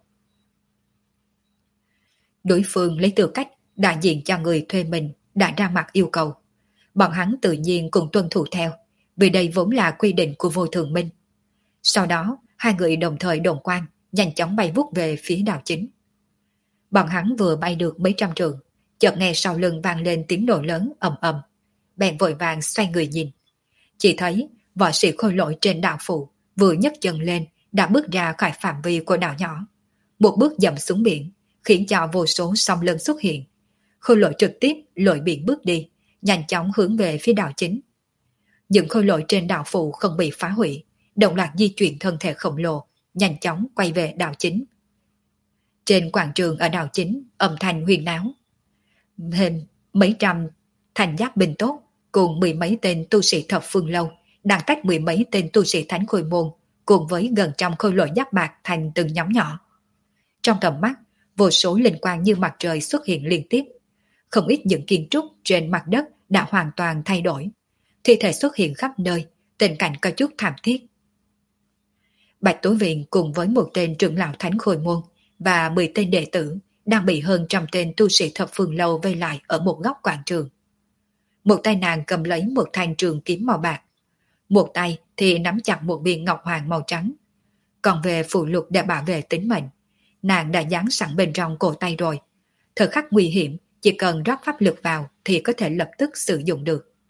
Đối phương lấy tư cách đại diện cho người thuê mình đã ra mặt yêu cầu. Bọn hắn tự nhiên cũng tuân thủ theo, vì đây vốn là quy định của Vô Thường Minh. Sau đó, hai người đồng thời đồng quan, nhanh chóng bay vút về phía đảo chính. Bọn hắn vừa bay được mấy trăm trượng, chợt nghe sau lưng vang lên tiếng nổ lớn ầm ầm, bèn vội vàng xoay người nhìn. Chỉ thấy võ sĩ khôi lỗi trên đảo phụ vừa nhấc chân lên đã bước ra khỏi phạm vi của đảo nhỏ, một bước dậm xuống biển, khiến cho vô số sóng lớn xuất hiện. Khôi lỗi trực tiếp lội biển bước đi, nhanh chóng hướng về phía đảo chính. Những khôi lỗi trên đảo phụ không bị phá hủy, đồng loạt di chuyển thân thể khổng lồ, nhanh chóng quay về đảo chính. Trên quảng trường ở đảo chính, âm thanh huyên náo. Thêm mấy trăm thành giáp binh tốt cùng mười mấy tên tu sĩ thập phương lâu đang tách mười mấy tên tu sĩ Thánh Khôi Môn cùng với gần trăm khôi lỗi giáp bạc thành từng nhóm nhỏ. Trong tầm mắt, vô số linh quang như mặt trời xuất hiện liên tiếp. Không ít những kiến trúc trên mặt đất đã hoàn toàn thay đổi. Thi thể xuất hiện khắp nơi, tình cảnh có chút thảm thiết. Bạch Tố Viện cùng với một tên trưởng lão Thánh Khôi Môn và 10 tên đệ tử đang bị hơn trăm tên tu sĩ thập phương lâu vây lại ở một góc quảng trường. Một tay nàng cầm lấy một thanh trường kiếm màu bạc, một tay thì nắm chặt một viên ngọc hoàng màu trắng. Còn về phụ lục để bảo vệ tính mệnh, nàng đã dán sẵn bên trong cổ tay rồi. Thời khắc nguy hiểm, chỉ cần rót pháp lực vào thì có thể lập tức sử dụng được.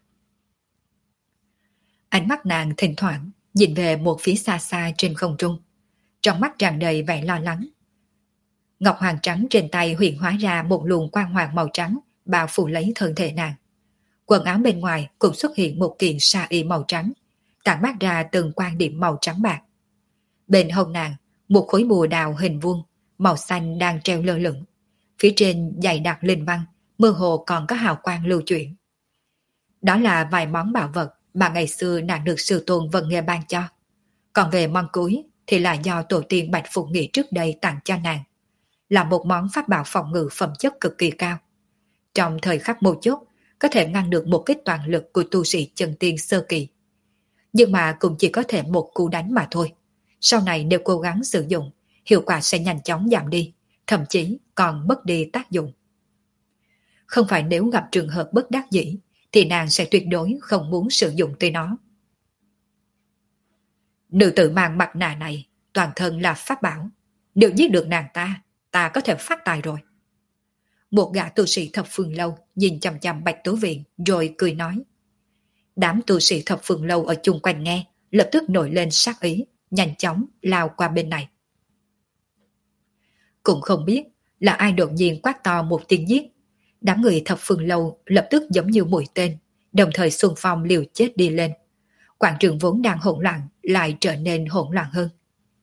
Ánh mắt nàng thỉnh thoảng nhìn về một phía xa xa trên không trung, trong mắt tràn đầy vẻ lo lắng. Ngọc hoàng trắng trên tay hiện hóa ra một luồng quang hoàng màu trắng bao phủ lấy thân thể nàng. Quần áo bên ngoài cũng xuất hiện một kiện sa y màu trắng, tản mát ra từng quan điểm màu trắng bạc. Bên hông nàng, một khối bùa đào hình vuông, màu xanh đang treo lơ lửng. Phía trên dày đặc linh văn, mơ hồ còn có hào quang lưu chuyển. Đó là vài món bảo vật mà ngày xưa nàng được sư tôn Vân Nghê ban cho. Còn về món cuối thì là do tổ tiên Bạch Phụng Nghị trước đây tặng cho nàng. Là một món pháp bảo phòng ngự phẩm chất cực kỳ cao. Trong thời khắc mấu chốt, có thể ngăn được một kích toàn lực của tu sĩ chân tiên sơ kỳ. Nhưng mà cũng chỉ có thể một cú đánh mà thôi. Sau này nếu cố gắng sử dụng, hiệu quả sẽ nhanh chóng giảm đi, thậm chí còn mất đi tác dụng. Không phải nếu gặp trường hợp bất đắc dĩ, thì nàng sẽ tuyệt đối không muốn sử dụng tới nó. Nữ tử mang mặt nạ này, toàn thân là pháp bảo. Nếu giết được nàng ta có thể phát tài rồi. Một gã tu sĩ thập phương lâu nhìn chằm chằm Bạch Tố Viện rồi cười nói. Đám tu sĩ thập phương lâu ở chung quanh nghe, lập tức nổi lên sát ý, nhanh chóng lao qua bên này. Cũng không biết là ai đột nhiên quát to một tiếng giết. Đám người thập phương lâu lập tức giống như mũi tên, đồng thời xung phong liều chết đi lên. Quảng trường vốn đang hỗn loạn lại trở nên hỗn loạn hơn.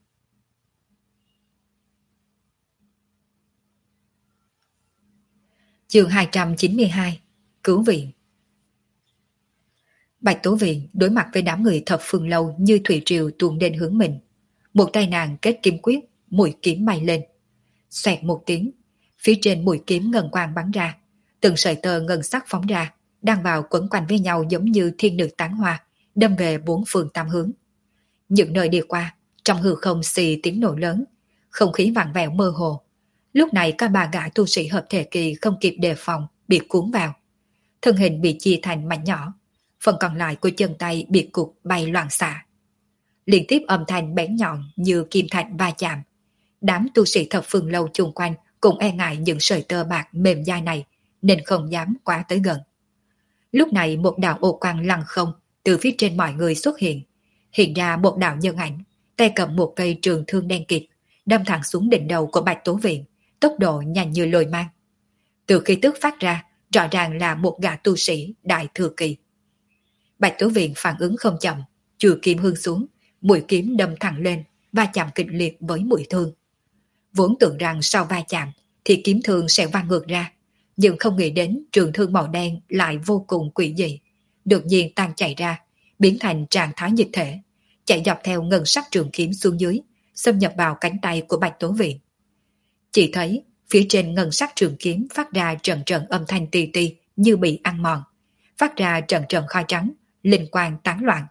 Chương 292 Cứu viện. Bạch Tố Viện đối mặt với đám người thập phương lâu như thủy triều tuôn đến hướng mình. Một tay nàng kết kiếm quyết, mũi kiếm bay lên. Xoẹt một tiếng, phía trên mũi kiếm ngân quang bắn ra, từng sợi tơ ngân sắc phóng ra, đang vào quấn quanh với nhau giống như thiên nữ tán hoa, đâm về bốn phương tám hướng. Những nơi đi qua, trong hư không xì tiếng nổ lớn, không khí vặn vẹo mơ hồ. Lúc này các bà gã tu sĩ hợp thể kỳ không kịp đề phòng, bị cuốn vào. Thân hình bị chia thành mảnh nhỏ, phần còn lại của chân tay bị cục bay loạn xạ. Liên tiếp âm thanh bén nhọn như kim thạch va chạm. Đám tu sĩ thập phương lâu chung quanh cũng e ngại những sợi tơ bạc mềm dai này, nên không dám quá tới gần. Lúc này một đạo ô quang lăng không từ phía trên mọi người xuất hiện ra một đạo nhân ảnh, tay cầm một cây trường thương đen kịt, đâm thẳng xuống đỉnh đầu của Bạch Tố Viện, tốc độ nhanh như lôi mang. Từ khi tức phát ra, rõ ràng là một gã tu sĩ đại thừa kỳ. Bạch Tố Viện phản ứng không chậm, chùi kiếm hương xuống, mũi kiếm đâm thẳng lên, va chạm kịch liệt với mũi thương. Vốn tưởng rằng sau va chạm thì kiếm thương sẽ văng ngược ra, nhưng không nghĩ đến trường thương màu đen lại vô cùng quỷ dị, đột nhiên tan chảy ra, biến thành trạng thái dịch thể, chạy dọc theo ngân sắc trường kiếm xuống dưới, xâm nhập vào cánh tay của Bạch Tố Viện. Chỉ thấy phía trên ngân sắc trường kiếm phát ra trận trận âm thanh tì tì như bị ăn mòn, phát ra trận trận khói trắng, linh quang tán loạn.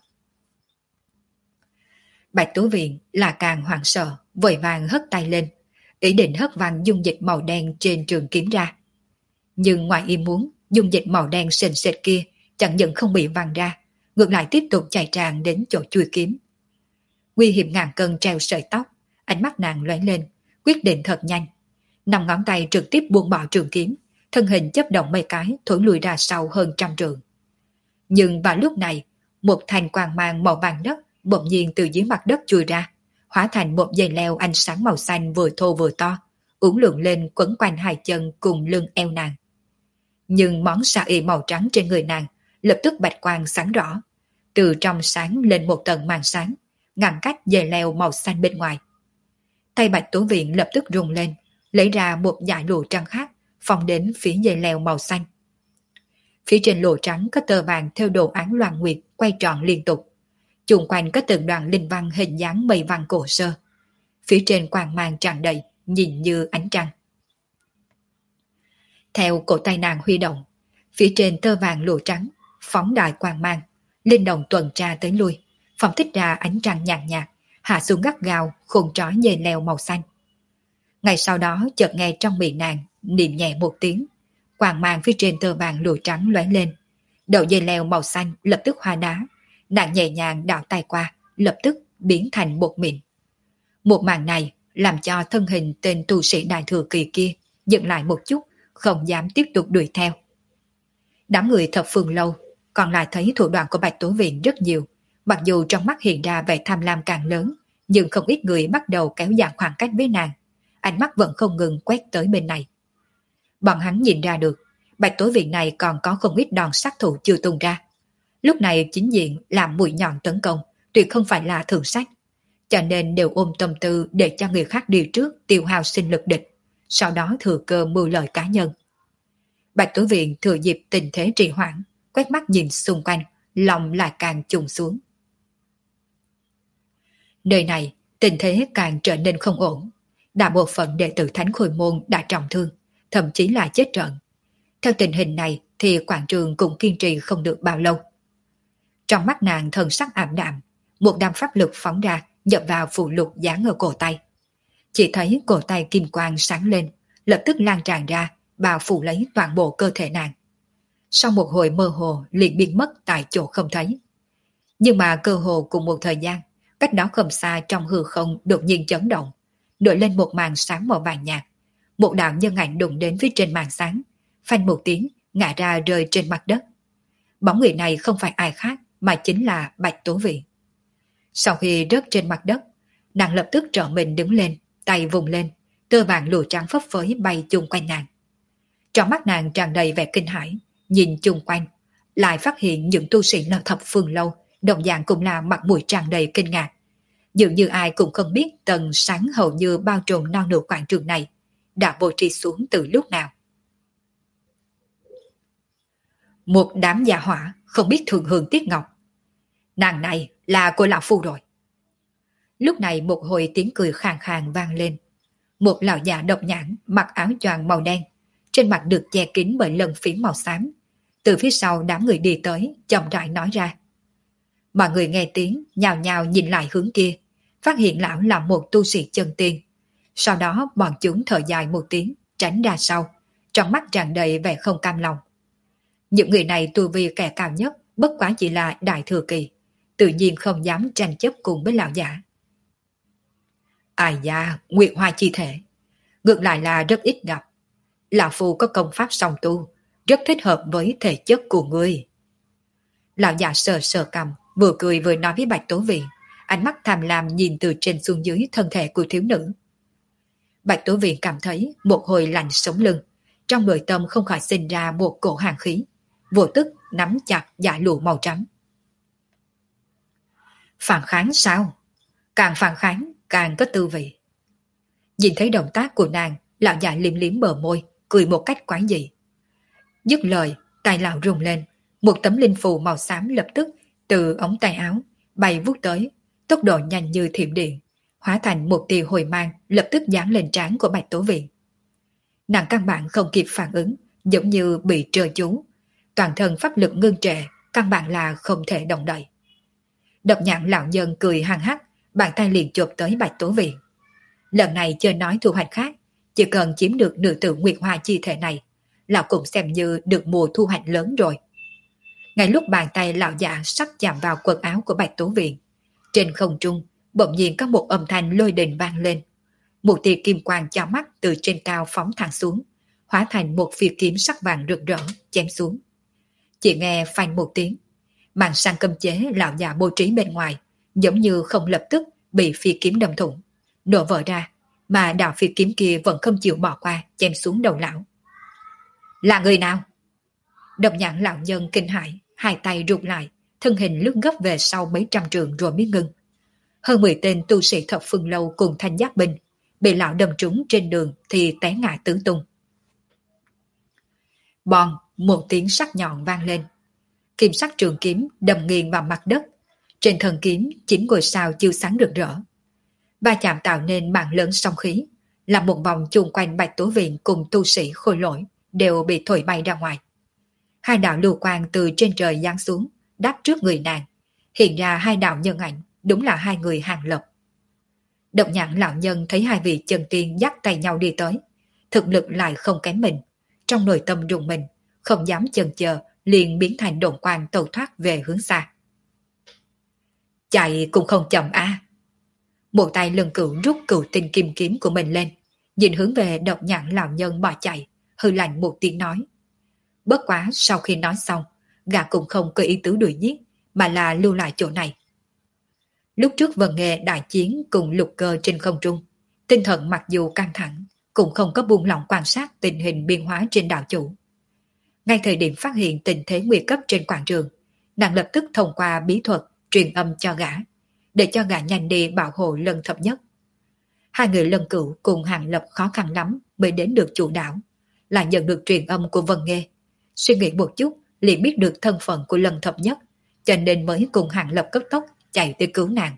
Bạch Tố Viện là càng hoảng sợ, vội vàng hất tay lên, ý định hất văng dung dịch màu đen trên trường kiếm ra. Nhưng ngoài ý muốn, dung dịch màu đen sền sệt kia chẳng những không bị văng ra, ngược lại tiếp tục chảy tràn đến chỗ chui kiếm. Nguy hiểm ngàn cân treo sợi tóc, ánh mắt nàng lóe lên, quyết định thật nhanh. 5 ngón tay trực tiếp buông bỏ trường kiếm, thân hình chấp động mấy cái thổi lùi ra sau hơn 100 trượng. Nhưng vào lúc này, một thành quang mang màu vàng đất bỗng nhiên từ dưới mặt đất chui ra, hóa thành một dây leo ánh sáng màu xanh vừa thô vừa to, uốn lượn lên quấn quanh hai chân cùng lưng eo nàng. Nhưng món sa y màu trắng trên người nàng lập tức bạch quang sáng rõ, từ trong sáng lên một tầng màn sáng, ngăn cách dây leo màu xanh bên ngoài. Tay Bạch Tố Viện lập tức rung lên, lấy ra một dải lụa trắng khác, phóng đến phía dây leo màu xanh. Phía trên lụa trắng có tờ vàng theo đồ án loan nguyệt quay tròn liên tục. Chung quanh có từng đoạn linh văn hình dáng mây văn cổ sơ. Phía trên quang mang tràn đầy, nhìn như ánh trăng. Theo cổ tay nàng huy động, phía trên tơ vàng lụa trắng, phóng đại quang mang, linh động tuần tra tới lui, phóng thích ra ánh trăng nhàn nhạt, hạ xuống gắt gao khôn trói dây leo màu xanh. Ngay sau đó chợt nghe trong miệng nàng niệm nhẹ một tiếng, quang mang phía trên tơ vàng lụa trắng lóe lên, đầu dây leo màu xanh lập tức hóa đá, nàng nhẹ nhàng đảo tay qua, lập tức biến thành bột mịn. Một màn này làm cho thân hình tên tu sĩ đại thừa kỳ kia dừng lại một chút, không dám tiếp tục đuổi theo. Đám người thập phương lâu còn lại thấy thủ đoạn của Bạch Tố Viện rất nhiều, Mặc dù trong mắt hiện ra vẻ tham lam càng lớn, nhưng không ít người bắt đầu kéo dài khoảng cách với nàng. Ánh mắt vẫn không ngừng quét tới bên này. Bọn hắn nhìn ra được, Bạch Tố Viện này còn có không ít đòn sát thủ chưa tung ra. Lúc này chính diện làm mũi nhọn tấn công, tuyệt không phải là thường sách. Cho nên đều ôm tâm tư để cho người khác đi trước tiêu hao sinh lực địch, sau đó thừa cơ mưu lợi cá nhân. Bạch Tố Viện thừa dịp tình thế trì hoãn, quét mắt nhìn xung quanh, lòng lại càng trùng xuống. Nơi này, tình thế càng trở nên không ổn. Đại bộ phận đệ tử Thánh Khôi Môn đã trọng thương, thậm chí là chết trận. Theo tình hình này thì quảng trường cũng kiên trì không được bao lâu. Trong mắt nàng thần sắc ảm đạm, một đám pháp lực phóng ra nhập vào phù lục dán ở cổ tay. Chỉ thấy cổ tay kim quang sáng lên, lập tức lan tràn ra, bao phủ lấy toàn bộ cơ thể nàng. Sau một hồi mơ hồ liền biến mất tại chỗ không thấy. Nhưng mà cơ hồ cùng một thời gian, cách đó không xa trong hư không đột nhiên chấn động, nổi lên một màn sáng màu vàng nhạt. Một đạo nhân ảnh đụng đến phía trên màn sáng, phanh một tiếng, ngã ra rơi trên mặt đất. Bóng người này không phải ai khác mà chính là Bạch Tố Viện. Sau khi rớt trên mặt đất, nàng lập tức trở mình đứng lên, tay vùng lên, tơ vàng lụa trắng phấp phới bay chung quanh nàng. Trong mắt nàng tràn đầy vẻ kinh hãi, nhìn chung quanh, lại phát hiện những tu sĩ ở thập phương lâu, đồng dạng cũng là mặt mũi tràn đầy kinh ngạc. Dường như ai cũng không biết tầng sáng hầu như bao trùm non nửa quảng trường này đã bố trí xuống từ lúc nào. Một đám già hỏa không biết thường hương tiếc ngọc. Nàng này là cô lão phu rồi. Lúc này một hồi tiếng cười khàn khàn vang lên. Một lão già độc nhãn mặc áo choàng màu đen, trên mặt được che kín bởi lân phiến màu xám. Từ phía sau đám người đi tới, chậm rãi nói ra. Mọi người nghe tiếng, nhào nhào nhìn lại hướng kia, phát hiện lão là một tu sĩ chân tiên. Sau đó bọn chúng thở dài một tiếng, tránh ra sau, trong mắt tràn đầy vẻ không cam lòng. Những người này tu vi kẻ cao nhất, bất quá chỉ là đại thừa kỳ, tự nhiên không dám tranh chấp cùng với lão giả. Ai da, Nguyệt Hoa chi thể, ngược lại là rất ít gặp. Lão phu có công pháp song tu, rất thích hợp với thể chất của ngươi. Lão già sờ sờ cằm, vừa cười vừa nói với Bạch Tố Viện, ánh mắt tham lam nhìn từ trên xuống dưới thân thể của thiếu nữ. Bạch Tố Viện cảm thấy một hồi lạnh sống lưng, trong nội tâm không khỏi sinh ra một cổ hàn khí, vô tức nắm chặt dải lụa màu trắng. Phản kháng sao? Càng phản kháng càng có tư vị. Nhìn thấy động tác của nàng, lão già liếm liếm bờ môi, cười một cách quái dị. Dứt lời, tay lão rung lên, một tấm linh phù màu xám lập tức từ ống tay áo bay vút tới, tốc độ nhanh như thiểm điện, hóa thành một tia hồi mang lập tức dán lên trán của Bạch Tố Viện. Nàng căn bản không kịp phản ứng, giống như bị trơ chú, toàn thân pháp lực ngưng trệ, căn bản là không thể động đậy. Độc nhãn lão nhân cười hăng hắc, bàn tay liền chộp tới Bạch Tố Viện. Lần này chưa nói thu hoạch khác, chỉ cần chiếm được nữ tử Nguyệt Hoa chi thể này, lão cũng xem như được mùa thu hoạch lớn rồi. Ngay lúc bàn tay lão giả sắp chạm vào quần áo của Bạch Tố Viện, trên không trung bỗng nhiên có một âm thanh lôi đình vang lên. Một tia kim quang chói mắt từ trên cao phóng thẳng xuống, hóa thành một phi kiếm sắc vàng rực rỡ chém xuống. Chỉ nghe phanh một tiếng, màn sang cấm chế lão già bố trí bên ngoài, giống như không lập tức bị phi kiếm đâm thủng, nổ vỡ ra, mà đạo phi kiếm kia vẫn không chịu bỏ qua, chém xuống đầu lão. Là người nào? Độc nhãn lão nhân kinh hãi, hai tay rụt lại, thân hình lướt gấp về sau mấy trăm trượng rồi mới ngưng. Hơn 10 tên tu sĩ thập phương lâu cùng thanh giáp binh, bị lão đâm trúng trên đường thì té ngã tứ tung. Bòn, một tiếng sắc nhọn vang lên. Kim sắc trường kiếm đâm nghiêng vào mặt đất. Trên thân kiếm 9 ngôi sao chiếu sáng rực rỡ. Va chạm tạo nên mạng lớn song khí, làm một vòng chung quanh Bạch Tố Viện cùng tu sĩ khôi lỗi đều bị thổi bay ra ngoài. Hai đạo lưu quang từ trên trời giáng xuống, đáp trước người nàng, hiện ra hai đạo nhân ảnh, đúng là hai người hàng lập. Độc nhãn lão nhân thấy hai vị chân tiên dắt tay nhau đi tới, thực lực lại không kém mình, trong nội tâm rùng mình, không dám chần chờ, liền biến thành độn quang tẩu thoát về hướng xa. Chạy cũng không chậm a. Một tay lưng cửu rút cửu tinh kim kiếm của mình lên, nhìn hướng về độc nhãn lão nhân bỏ chạy, hư lạnh một tiếng nói. Bất quá sau khi nói xong, gã cũng không có ý tứ đuổi giết, mà là lưu lại chỗ này, Lúc trước Vân Nghê đại chiến cùng Lục Cơ trên không trung, tinh thần mặc dù căng thẳng, cũng không có buông lỏng quan sát tình hình biến hóa trên đảo chủ. Ngay thời điểm phát hiện tình thế nguy cấp trên quảng trường, nàng lập tức thông qua bí thuật truyền âm cho gã, để cho gã nhanh đi bảo hộ Lân Thập Nhất. Hai người Lân Cửu cùng Hàng Lập khó khăn lắm mới đến được chủ đảo, lại nhận được truyền âm của Vân Nghê. Suy nghĩ một chút liền biết được thân phận của Lân Thập Nhất, cho nên mới cùng Hàng Lập cấp tốc chạy tới cứu nàng.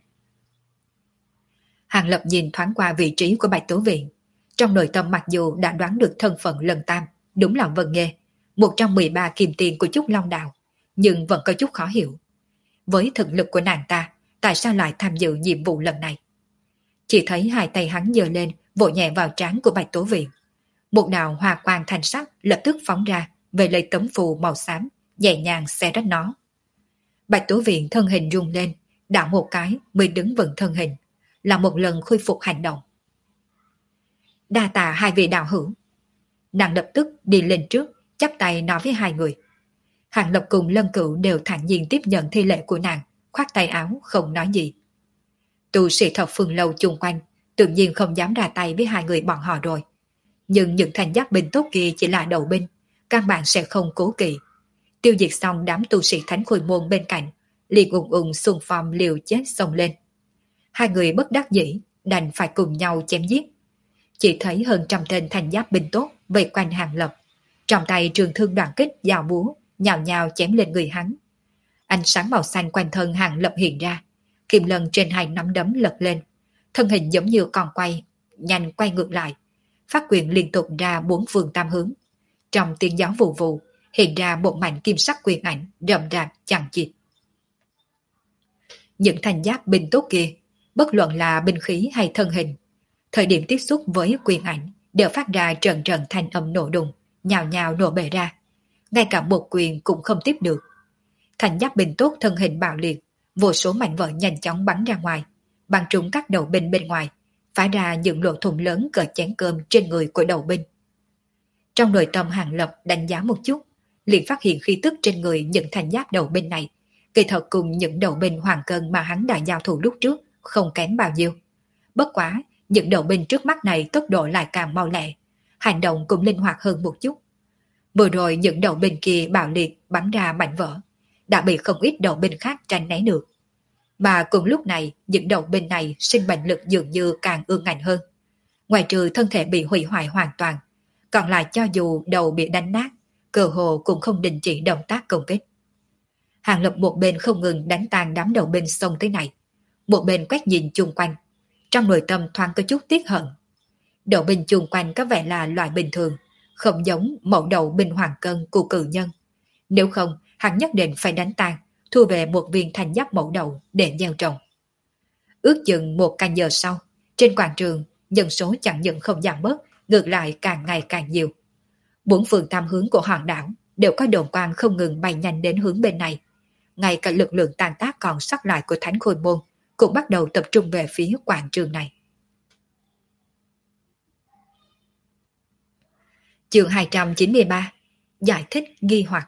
Hàng Lập nhìn thoáng qua vị trí của Bạch Tố Viện, trong nội tâm mặc dù đã đoán được thân phận Lân Tam đúng là Vân Nghê, một trong 13 kim tiền của Trúc Long Đạo, nhưng vẫn có chút khó hiểu. Với thực lực của nàng ta, tại sao lại tham dự nhiệm vụ lần này? Chỉ thấy hai tay hắn giơ lên, vỗ nhẹ vào trán của Bạch Tố Viện. Một đạo hoa quang thanh sắc lập tức phóng ra, về lấy tấm phù màu xám, nhẹ nhàng xé rách nó. Bạch Tố Viện thân hình rung lên, đảo một cái mới đứng vững thân hình, là một lần khôi phục hành động. Đa tạ hai vị đạo hữu. Nàng lập tức đi lên trước, chắp tay nói với hai người. Hàng Lập cùng Lân Cửu đều thản nhiên tiếp nhận thi lễ của nàng, khoát tay áo không nói gì. Tu sĩ thập phương lâu chung quanh tự nhiên không dám ra tay với hai người bọn họ rồi. Nhưng những thành giáp binh tốt kia chỉ là đầu binh, các bạn sẽ không cố kỵ. Tiêu diệt xong đám tu sĩ thánh khôi môn bên cạnh, liền ùng ùng xung phong liều chết xông lên. Hai người bất đắc dĩ, đành phải cùng nhau chém giết. Chỉ thấy hơn trăm tên thành giáp binh tốt vây quanh Hàng Lập, trong tay trường thương đoạn kích dao búa, nhào nhào chém lên người hắn. Ánh sáng màu xanh quanh thân Hàng Lập hiện ra, kim lần trên hai nắm đấm lật lên, thân hình giống như con quay, nhanh quay ngược lại, phát quyền liên tục ra bốn phương tam hướng. Trong tiếng gió vù vù, hiện ra bộ mảnh kim sắc quyền ảnh rậm rạp chằng chịt. Những thành giáp binh tốt kia, bất luận là binh khí hay thân hình, thời điểm tiếp xúc với quyền ảnh đều phát ra trận trận thanh âm nổ đùng, nhào nhào nổ bể ra. Ngay cả một quyền cũng không tiếp được. Thành giáp binh tốt thân hình bạo liệt, vô số mảnh vỡ nhanh chóng bắn ra ngoài, bắn trúng các đầu binh bên ngoài, phá ra những lỗ thủng lớn cỡ chén cơm trên người của đầu binh. Trong nội tâm Hàng Lập đánh giá một chút, liền phát hiện khí tức trên người những thành giáp đầu binh này, kỳ thật cùng những đầu binh hoàng cân mà hắn đã giao thủ lúc trước không kém bao nhiêu. Bất quá, những đầu binh trước mắt này tốc độ lại càng mau lẹ, hành động cũng linh hoạt hơn một chút. Vừa rồi những đầu binh kia bạo liệt bắn ra mảnh vỡ, đã bị không ít đầu binh khác tránh né được. Mà cùng lúc này, những đầu binh này sinh mệnh lực dường như càng ương ngạnh hơn. Ngoài trừ thân thể bị hủy hoại hoàn toàn, còn lại cho dù đầu bị đánh nát, cơ hồ cũng không đình chỉ động tác công kích. Hàng Lập một bên không ngừng đánh tan đám đầu binh xông tới này, một bên quét nhìn chung quanh, trong nội tâm thoáng có chút tiếc hận. Đầu binh chung quanh có vẻ là loại bình thường, không giống mẫu đầu binh hoàng cân của cử nhân. Nếu không, hắn nhất định phải đánh tan, thu về một viên thành giáp mẫu đầu để gieo trồng. Ước chừng một canh giờ sau, trên quảng trường, nhân số chẳng những không giảm bớt, ngược lại càng ngày càng nhiều. Bốn phương tam hướng của hòn đảo đều có đồn quang không ngừng bay nhanh đến hướng bên này. Ngay cả lực lượng tàn tác còn sót lại của Thánh Khôi Môn cũng bắt đầu tập trung về phía quảng trường này. Chương 293: Giải thích nghi hoặc.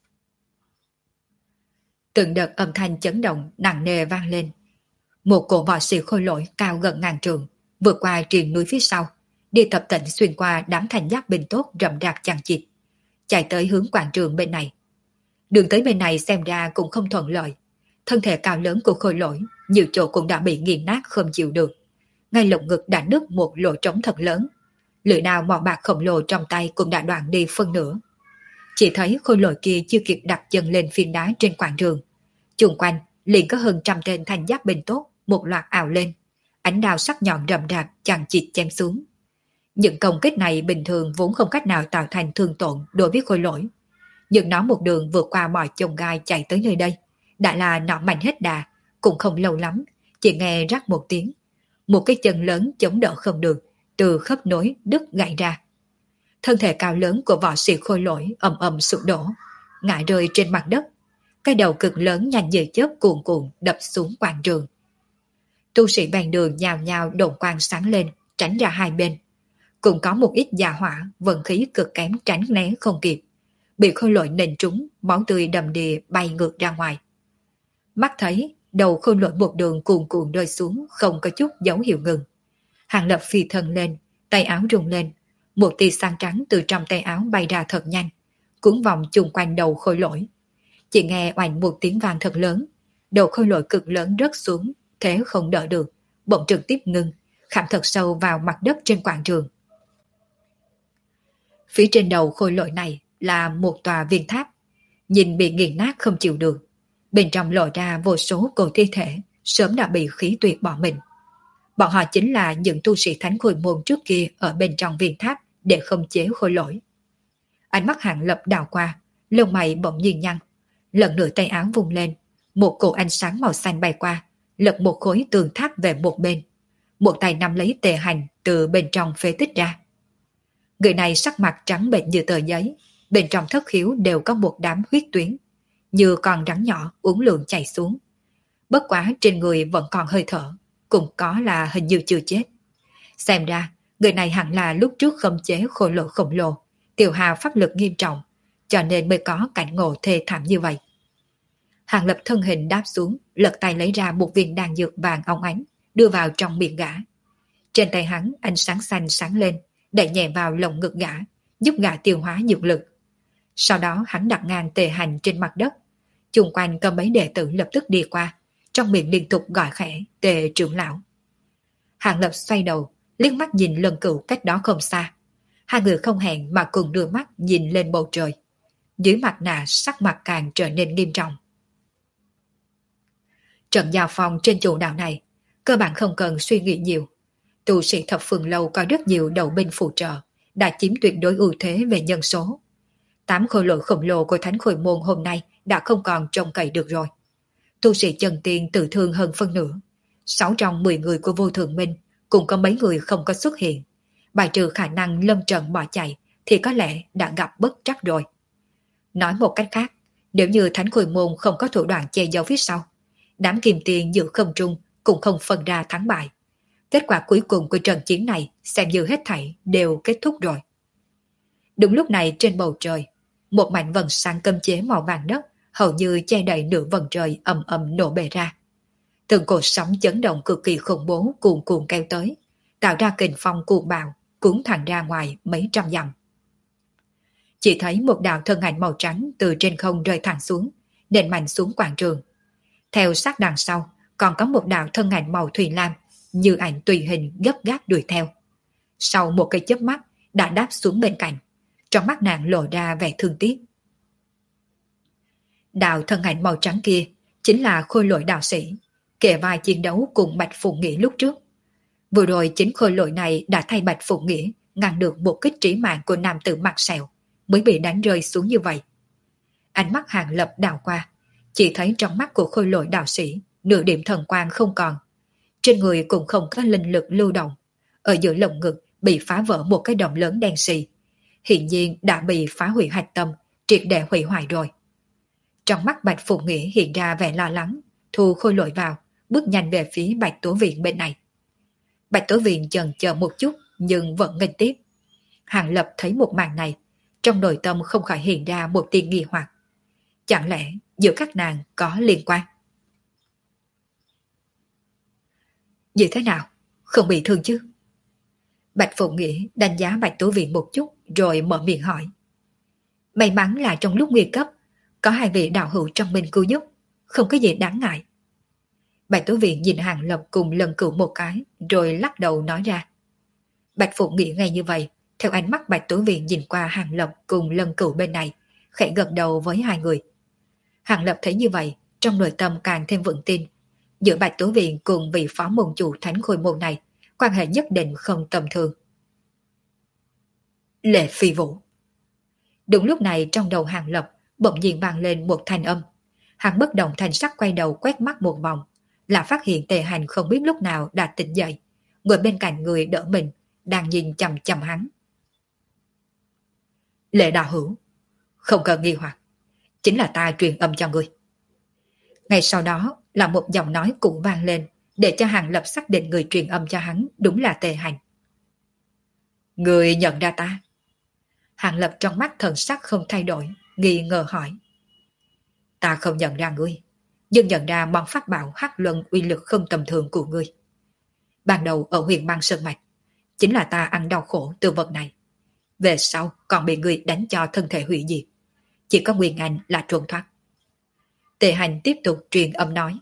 Từng đợt âm thanh chấn động nặng nề vang lên. Một cổ võ sĩ khôi lỗi cao gần ngàn trượng vượt qua triền núi phía sau, đi tập tễnh xuyên qua đám thành giáp binh tốt rậm rạp chằng chịt, chạy tới hướng quảng trường bên này. Đường tới bên này xem ra cũng không thuận lợi. Thân thể cao lớn của khôi lỗi nhiều chỗ cũng đã bị nghiền nát không chịu được. Ngay lồng ngực đã nứt một lỗ trống thật lớn. Lưỡi đao mỏ bạc khổng lồ trong tay cũng đã đoạn đi phân nửa. Chỉ thấy khôi lỗi kia chưa kịp đặt chân lên phiến đá trên quảng trường, chung quanh liền có hơn trăm tên thành giáp binh tốt một loạt ảo lên, ánh đao sắc nhọn rậm rạp chằng chịt chém xuống. Những công kích này bình thường vốn không cách nào tạo thành thương tổn đối với khôi lỗi, nhưng nó một đường vượt qua mọi chông gai chạy tới nơi đây, đã là nọ mạnh hết đà, cũng không lâu lắm, chỉ nghe rắc một tiếng, một cái chân lớn chống đỡ không được, từ khớp nối đứt gãy ra. Thân thể cao lớn của võ sĩ khôi lỗi ầm ầm sụp đổ, ngã rơi trên mặt đất. Cái đầu cực lớn nhanh như chớp cuồn cuộn đập xuống quảng trường. Tu sĩ bèn đường nhào nhào đồn quang sáng lên, tránh ra hai bên. Cũng có một ít già hỏa vận khí cực kém tránh né không kịp, bị khôi lỗi nện trúng, máu tươi đầm đìa bay ngược ra ngoài. Mắt thấy đầu khôi lỗi một đường cuồn cuộn rơi xuống, không có chút dấu hiệu ngừng. Hàng Lập phi thân lên, tay áo rung lên, một tia sáng trắng từ trong tay áo bay ra thật nhanh, cuốn vòng chung quanh đầu khôi lỗi. Chỉ nghe oanh một tiếng vang thật lớn, đầu khôi lỗi cực lớn rớt xuống, thế không đỡ được, bỗng trực tiếp ngưng, khảm thật sâu vào mặt đất trên quảng trường. Phía trên đầu khôi lỗi này là một tòa viên tháp, nhìn bị nghiền nát không chịu được. Bên trong lộ ra vô số cổ thi thể, sớm đã bị khí tuyệt bỏ mình. Bọn họ chính là những tu sĩ thánh khôi môn trước kia ở bên trong viên tháp để không chế khôi lỗi. Ánh mắt Hàng Lập đảo qua, lông mày bỗng nhiên nhăn. Lần nữa tay áo vung lên, một cổ ánh sáng màu xanh bay qua, lật một khối tường tháp về một bên. Một tay nắm lấy tề hành từ bên trong phế tích ra. Người này sắc mặt trắng bệch như tờ giấy, bên trong thất khiếu đều có một đám huyết tuyến, như con rắn nhỏ uốn lượn chảy xuống. Bất quá trên người vẫn còn hơi thở, cũng có là hình như chưa chết. Xem ra, người này hẳn là lúc trước khống chế khôi lỗi khổng lồ, tiêu hao pháp lực nghiêm trọng, cho nên mới có cảnh ngộ thê thảm như vậy. Hàng Lập thân hình đáp xuống, lật tay lấy ra một viên đan dược vàng óng ánh, đưa vào trong miệng gã. Trên tay hắn ánh sáng xanh sáng lên, đẩy nhẹ vào lồng ngực gã, giúp gã tiêu hóa dược lực. Sau đó hắn đặt ngang tề hành trên mặt đất, chung quanh có mấy đệ tử lập tức đi qua, trong miệng liên tục gọi khẽ tề trưởng lão. Hàng Lập xoay đầu, liếc mắt nhìn Lần Cửu cách đó không xa. Hai người không hẹn mà cùng đưa mắt nhìn lên bầu trời. Dưới mặt nạ sắc mặt càng trở nên nghiêm trọng. Trận giao phong trên chủ đạo này, cơ bản không cần suy nghĩ nhiều. Tu sĩ thập phường lâu có rất nhiều đầu binh phụ trợ, đã chiếm tuyệt đối ưu thế về nhân số. 8 khôi lỗi khổng lồ của Thánh Khôi Môn hôm nay đã không còn trông cậy được rồi. Tu sĩ chân tiên tử thương hơn phân nửa. 6 trong 10 người của Vô Thượng Minh cũng có mấy người không có xuất hiện. Bài trừ khả năng lâm trận bỏ chạy thì có lẽ đã gặp bất trắc rồi. Nói một cách khác, nếu như Thánh Khôi Môn không có thủ đoạn che giấu phía sau, đám kim tiền giữa không trung cũng không phân ra thắng bại. Kết quả cuối cùng của trận chiến này xem như hết thảy đều kết thúc rồi. Đúng lúc này trên bầu trời, một mảnh vầng sáng cấm chế màu vàng đất hầu như che đậy nửa vầng trời ầm ầm nổ bể ra. Từng cột sóng chấn động cực kỳ khủng bố cuồn cuộn kéo tới, tạo ra kình phong cuồng bạo, cuốn thẳng ra ngoài mấy trăm dặm. Chỉ thấy một đạo thân ảnh màu trắng từ trên không rơi thẳng xuống, nện mạnh xuống quảng trường. Theo sát đằng sau, còn có một đạo thân ảnh màu thủy lam, như ảnh tùy hình gấp gáp đuổi theo. Sau một cái chớp mắt, đã đáp xuống bên cạnh. Trong mắt nàng lộ ra vẻ thương tiếc. Đạo thân ảnh màu trắng kia chính là khôi lỗi đạo sĩ, kề vai chiến đấu cùng Bạch Phụng Nghĩa lúc trước. Vừa rồi chính khôi lỗi này đã thay Bạch Phụng Nghĩa ngăn được một kích trí mạng của nam tử mặt sẹo, mới bị đánh rơi xuống như vậy. Ánh mắt Hàng Lập đảo qua, chỉ thấy trong mắt của khôi lỗi đạo sĩ nửa điểm thần quang không còn. Trên người cũng không có linh lực lưu động, ở giữa lồng ngực bị phá vỡ một cái động lớn đen xì, hiển nhiên đã bị phá hủy hạch tâm, triệt để hủy hoại rồi. Trong mắt Bạch Phụng Nghĩa hiện ra vẻ lo lắng, thu khôi lỗi vào, bước nhanh về phía Bạch Tố Viện bên này. Bạch Tố Viện chần chờ một chút nhưng vẫn nghênh tiếp. Hàng Lập thấy một màn này, trong nội tâm không khỏi hiện ra một tia nghi hoặc. Chẳng lẽ giữa các nàng có liên quan? Như thế nào? Không bị thương chứ? Bạch Phụng Nghĩa đánh giá Bạch Tố Viện một chút rồi mở miệng hỏi. May mắn là trong lúc nguy cấp, có hai vị đạo hữu trong bên cứu giúp, không có gì đáng ngại. Bạch Tố Viện nhìn Hàng Lập cùng Lần Cửu một cái, rồi lắc đầu nói ra. Bạch Phụng Nghĩa nghe như vậy, theo ánh mắt Bạch Tố Viện nhìn qua Hàng Lập cùng Lần Cửu bên này, khẽ gật đầu với hai người. Hàng Lập thấy như vậy, trong nội tâm càng thêm vững tin. Giữa Bạch Tố Viện cùng vị phó môn chủ Thánh Khôi Môn này, quan hệ nhất định không tầm thường. Lệ Phi Vũ. Đúng lúc này trong đầu Hàng Lập bỗng nhiên vang lên một thanh âm. Hắn bất động thanh sắc quay đầu quét mắt một vòng, là phát hiện Tề Hành không biết lúc nào đã tỉnh dậy, ngồi bên cạnh người đỡ mình, đang nhìn chằm chằm hắn. Lệ đạo hữu, không cần nghi hoặc, chính là ta truyền âm cho ngươi. Ngay sau đó là một giọng nói cũng vang lên, để cho Hàng Lập xác định người truyền âm cho hắn đúng là Tề Hành. Người nhận ra ta? Hàng Lập trong mắt thần sắc không thay đổi, nghi ngờ hỏi. Ta không nhận ra ngươi, nhưng nhận ra món pháp bảo hắc luân uy lực không tầm thường của ngươi. Ban đầu ở huyền băng sơn mạch, chính là ta ăn đau khổ từ vật này. Về sau còn bị ngươi đánh cho thân thể hủy diệt. Chỉ có Nguyên Anh là trốn thoát. Tề Hành tiếp tục truyền âm nói.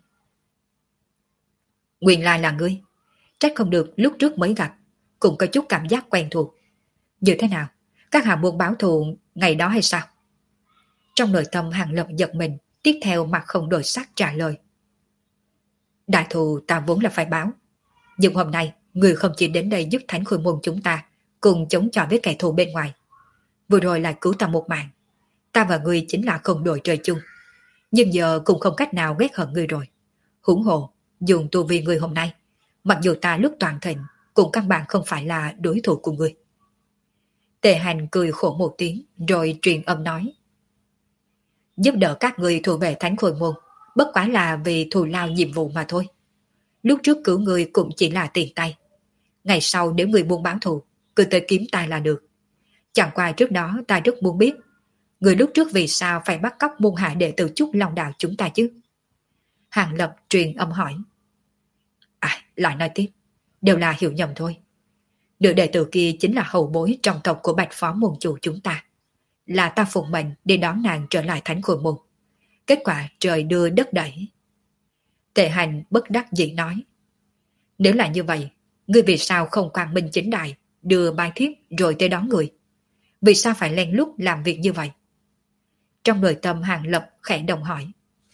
Nguyên lai là ngươi. Trách không được lúc trước mới gặp, cũng có chút cảm giác quen thuộc. Như thế nào? Các hạ muốn báo thù ngày đó hay sao? Trong nội tâm Hàng Lập giật mình, tiếp theo mặt không đổi sắc trả lời. Đại thù ta vốn là phải báo. Nhưng hôm nay, người không chỉ đến đây giúp Thánh Khôi Môn chúng ta, cùng chống chọi với kẻ thù bên ngoài. Vừa rồi lại cứu ta một mạng. Ta và ngươi chính là không đội trời chung. Nhưng giờ cũng không cách nào ghét hận ngươi rồi. Huống hồ, dùng tu vi ngươi hôm nay, mặc dù ta lúc toàn thịnh, cũng căn bản không phải là đối thủ của ngươi. Tề Hành cười khổ một tiếng, rồi truyền âm nói. Giúp đỡ các ngươi thu về Thánh Khôi Môn, bất quá là vì thù lao nhiệm vụ mà thôi. Lúc trước cứu ngươi cũng chỉ là tiền tay. Ngày sau nếu ngươi muốn báo thù, cứ tới kiếm ta là được. Chẳng qua trước đó ta rất muốn biết, người lúc trước vì sao phải bắt cóc môn hạ đệ tử Trúc Long Đạo chúng ta chứ? Hàng Lập truyền âm hỏi. Lại nói tiếp, đều là hiểu nhầm thôi. Nữ đệ tử kia chính là hậu bối trong tộc của Bạch Phó môn chủ chúng ta. Là ta phụng mệnh để đón nàng trở lại Thánh Khôi Môn. Kết quả trời đưa đất đẩy. Tề Hành bất đắc dĩ nói. Nếu là như vậy, ngươi vì sao không quang minh chính đại, đưa bài thiếp rồi tới đón người? Vì sao phải len lút làm việc như vậy? Trong nội tâm Hàng Lập khẽ đồng hỏi.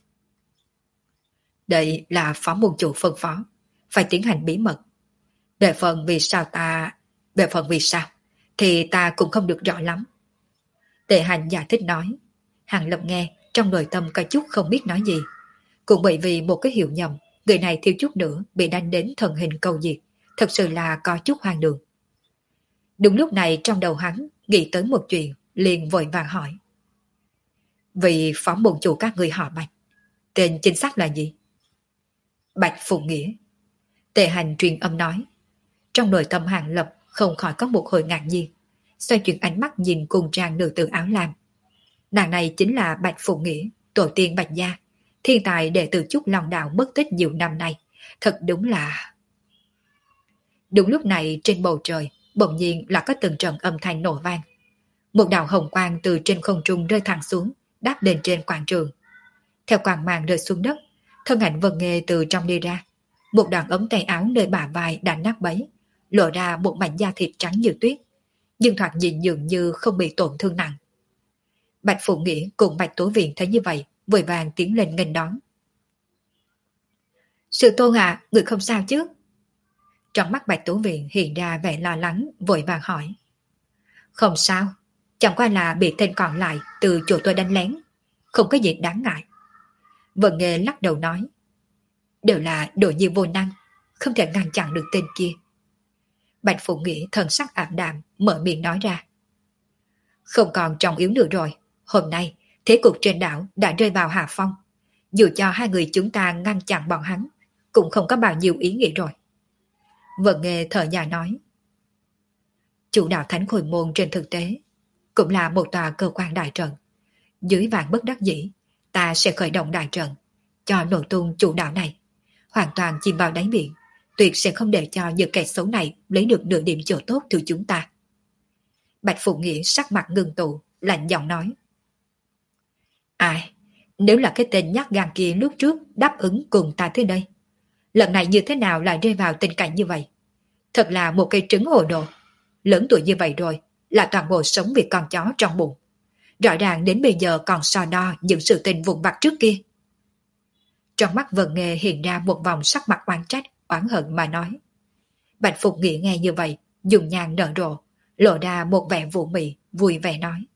Đây là phó môn chủ phân phó, phải tiến hành bí mật. Về phần vì sao, thì ta cũng không được rõ lắm. Tề Hành giải thích nói. Hàng Lập nghe, trong nội tâm có chút không biết nói gì. Cũng bởi vì một cái hiểu nhầm, người này thiếu chút nữa bị đánh đến thần hình câu diệt, thật sự là có chút hoang đường. Đúng lúc này trong đầu hắn nghĩ tới một chuyện, liền vội vàng hỏi. Vì phó môn chủ các người họ Bạch, tên chính xác là gì? Bạch Phụng Nghĩa. Tề Hành truyền âm nói. Trong nội tâm Hàng Lập không khỏi có một hồi ngạc nhiên, xoay chuyển ánh mắt nhìn cùng trang nữ tử áo lam. Nàng này chính là Bạch Phụng Nghĩa, tổ tiên Bạch Gia, thiên tài đệ tử Trúc Long Đạo mất tích nhiều năm nay. Thật đúng là... Đúng lúc này trên bầu trời bỗng nhiên là có từng trận âm thanh nổ vang. Một đạo hồng quang từ trên không trung rơi thẳng xuống, đáp lên trên quảng trường. Theo quang mang rơi xuống đất, thân ảnh Vân Nghê từ trong đi ra. Một đoạn ống tay áo nơi bả vai đã nát bấy, lộ ra một mảnh da thịt trắng như tuyết, nhưng thoạt nhìn dường như không bị tổn thương nặng. Bạch Phụ Nghĩa cùng Bạch Tố Viện thấy như vậy, vội vàng tiến lên nghênh đón. Sư tôn à, người không sao chứ? Trong mắt Bạch Tố Viện hiện ra vẻ lo lắng, vội vàng hỏi. Không sao, chẳng qua là bị tên còn lại từ chỗ tôi đánh lén, không có gì đáng ngại. Vân Nghê lắc đầu nói. Đều là đồ nhi vô năng, không thể ngăn chặn được tên kia. Bạch Phụ Nghĩa thần sắc ảm đạm, mở miệng nói ra. Không còn trọng yếu nữa rồi, hôm nay thế cục trên đảo đã rơi vào hạ phong. Dù cho hai người chúng ta ngăn chặn bọn hắn, cũng không có bao nhiêu ý nghĩa rồi. Vân Nghê thở dài nói. Chủ đạo Thánh Khôi Môn trên thực tế cũng là một tòa cơ quan đại trận. Dưới vạn bất đắc dĩ, ta sẽ khởi động đại trận cho nổ tung chủ đạo này, hoàn toàn chìm vào đáy biển, tuyệt sẽ không để cho những kẻ xấu này lấy được nửa điểm chỗ tốt từ chúng ta. Bạch Phụ Nghĩa sắc mặt ngưng tụ, lạnh giọng nói. Ai, nếu là cái tên nhát gan kia lúc trước đáp ứng cùng ta thế đây, lần này như thế nào lại rơi vào tình cảnh như vậy? Thật là một cây trứng hồ đồ. Lớn tuổi như vậy rồi, là toàn bộ sống vì con chó trong bụng. Rõ ràng đến bây giờ còn so đo những sự tình vụn vặt trước kia. Trong mắt Vân Nghê hiện ra một vòng sắc mặt oán trách, oán hận mà nói. Bạch Phục Nghĩa nghe như vậy, dùng nhàn nở rộ, lộ ra một vẻ vũ mị, vui vẻ nói.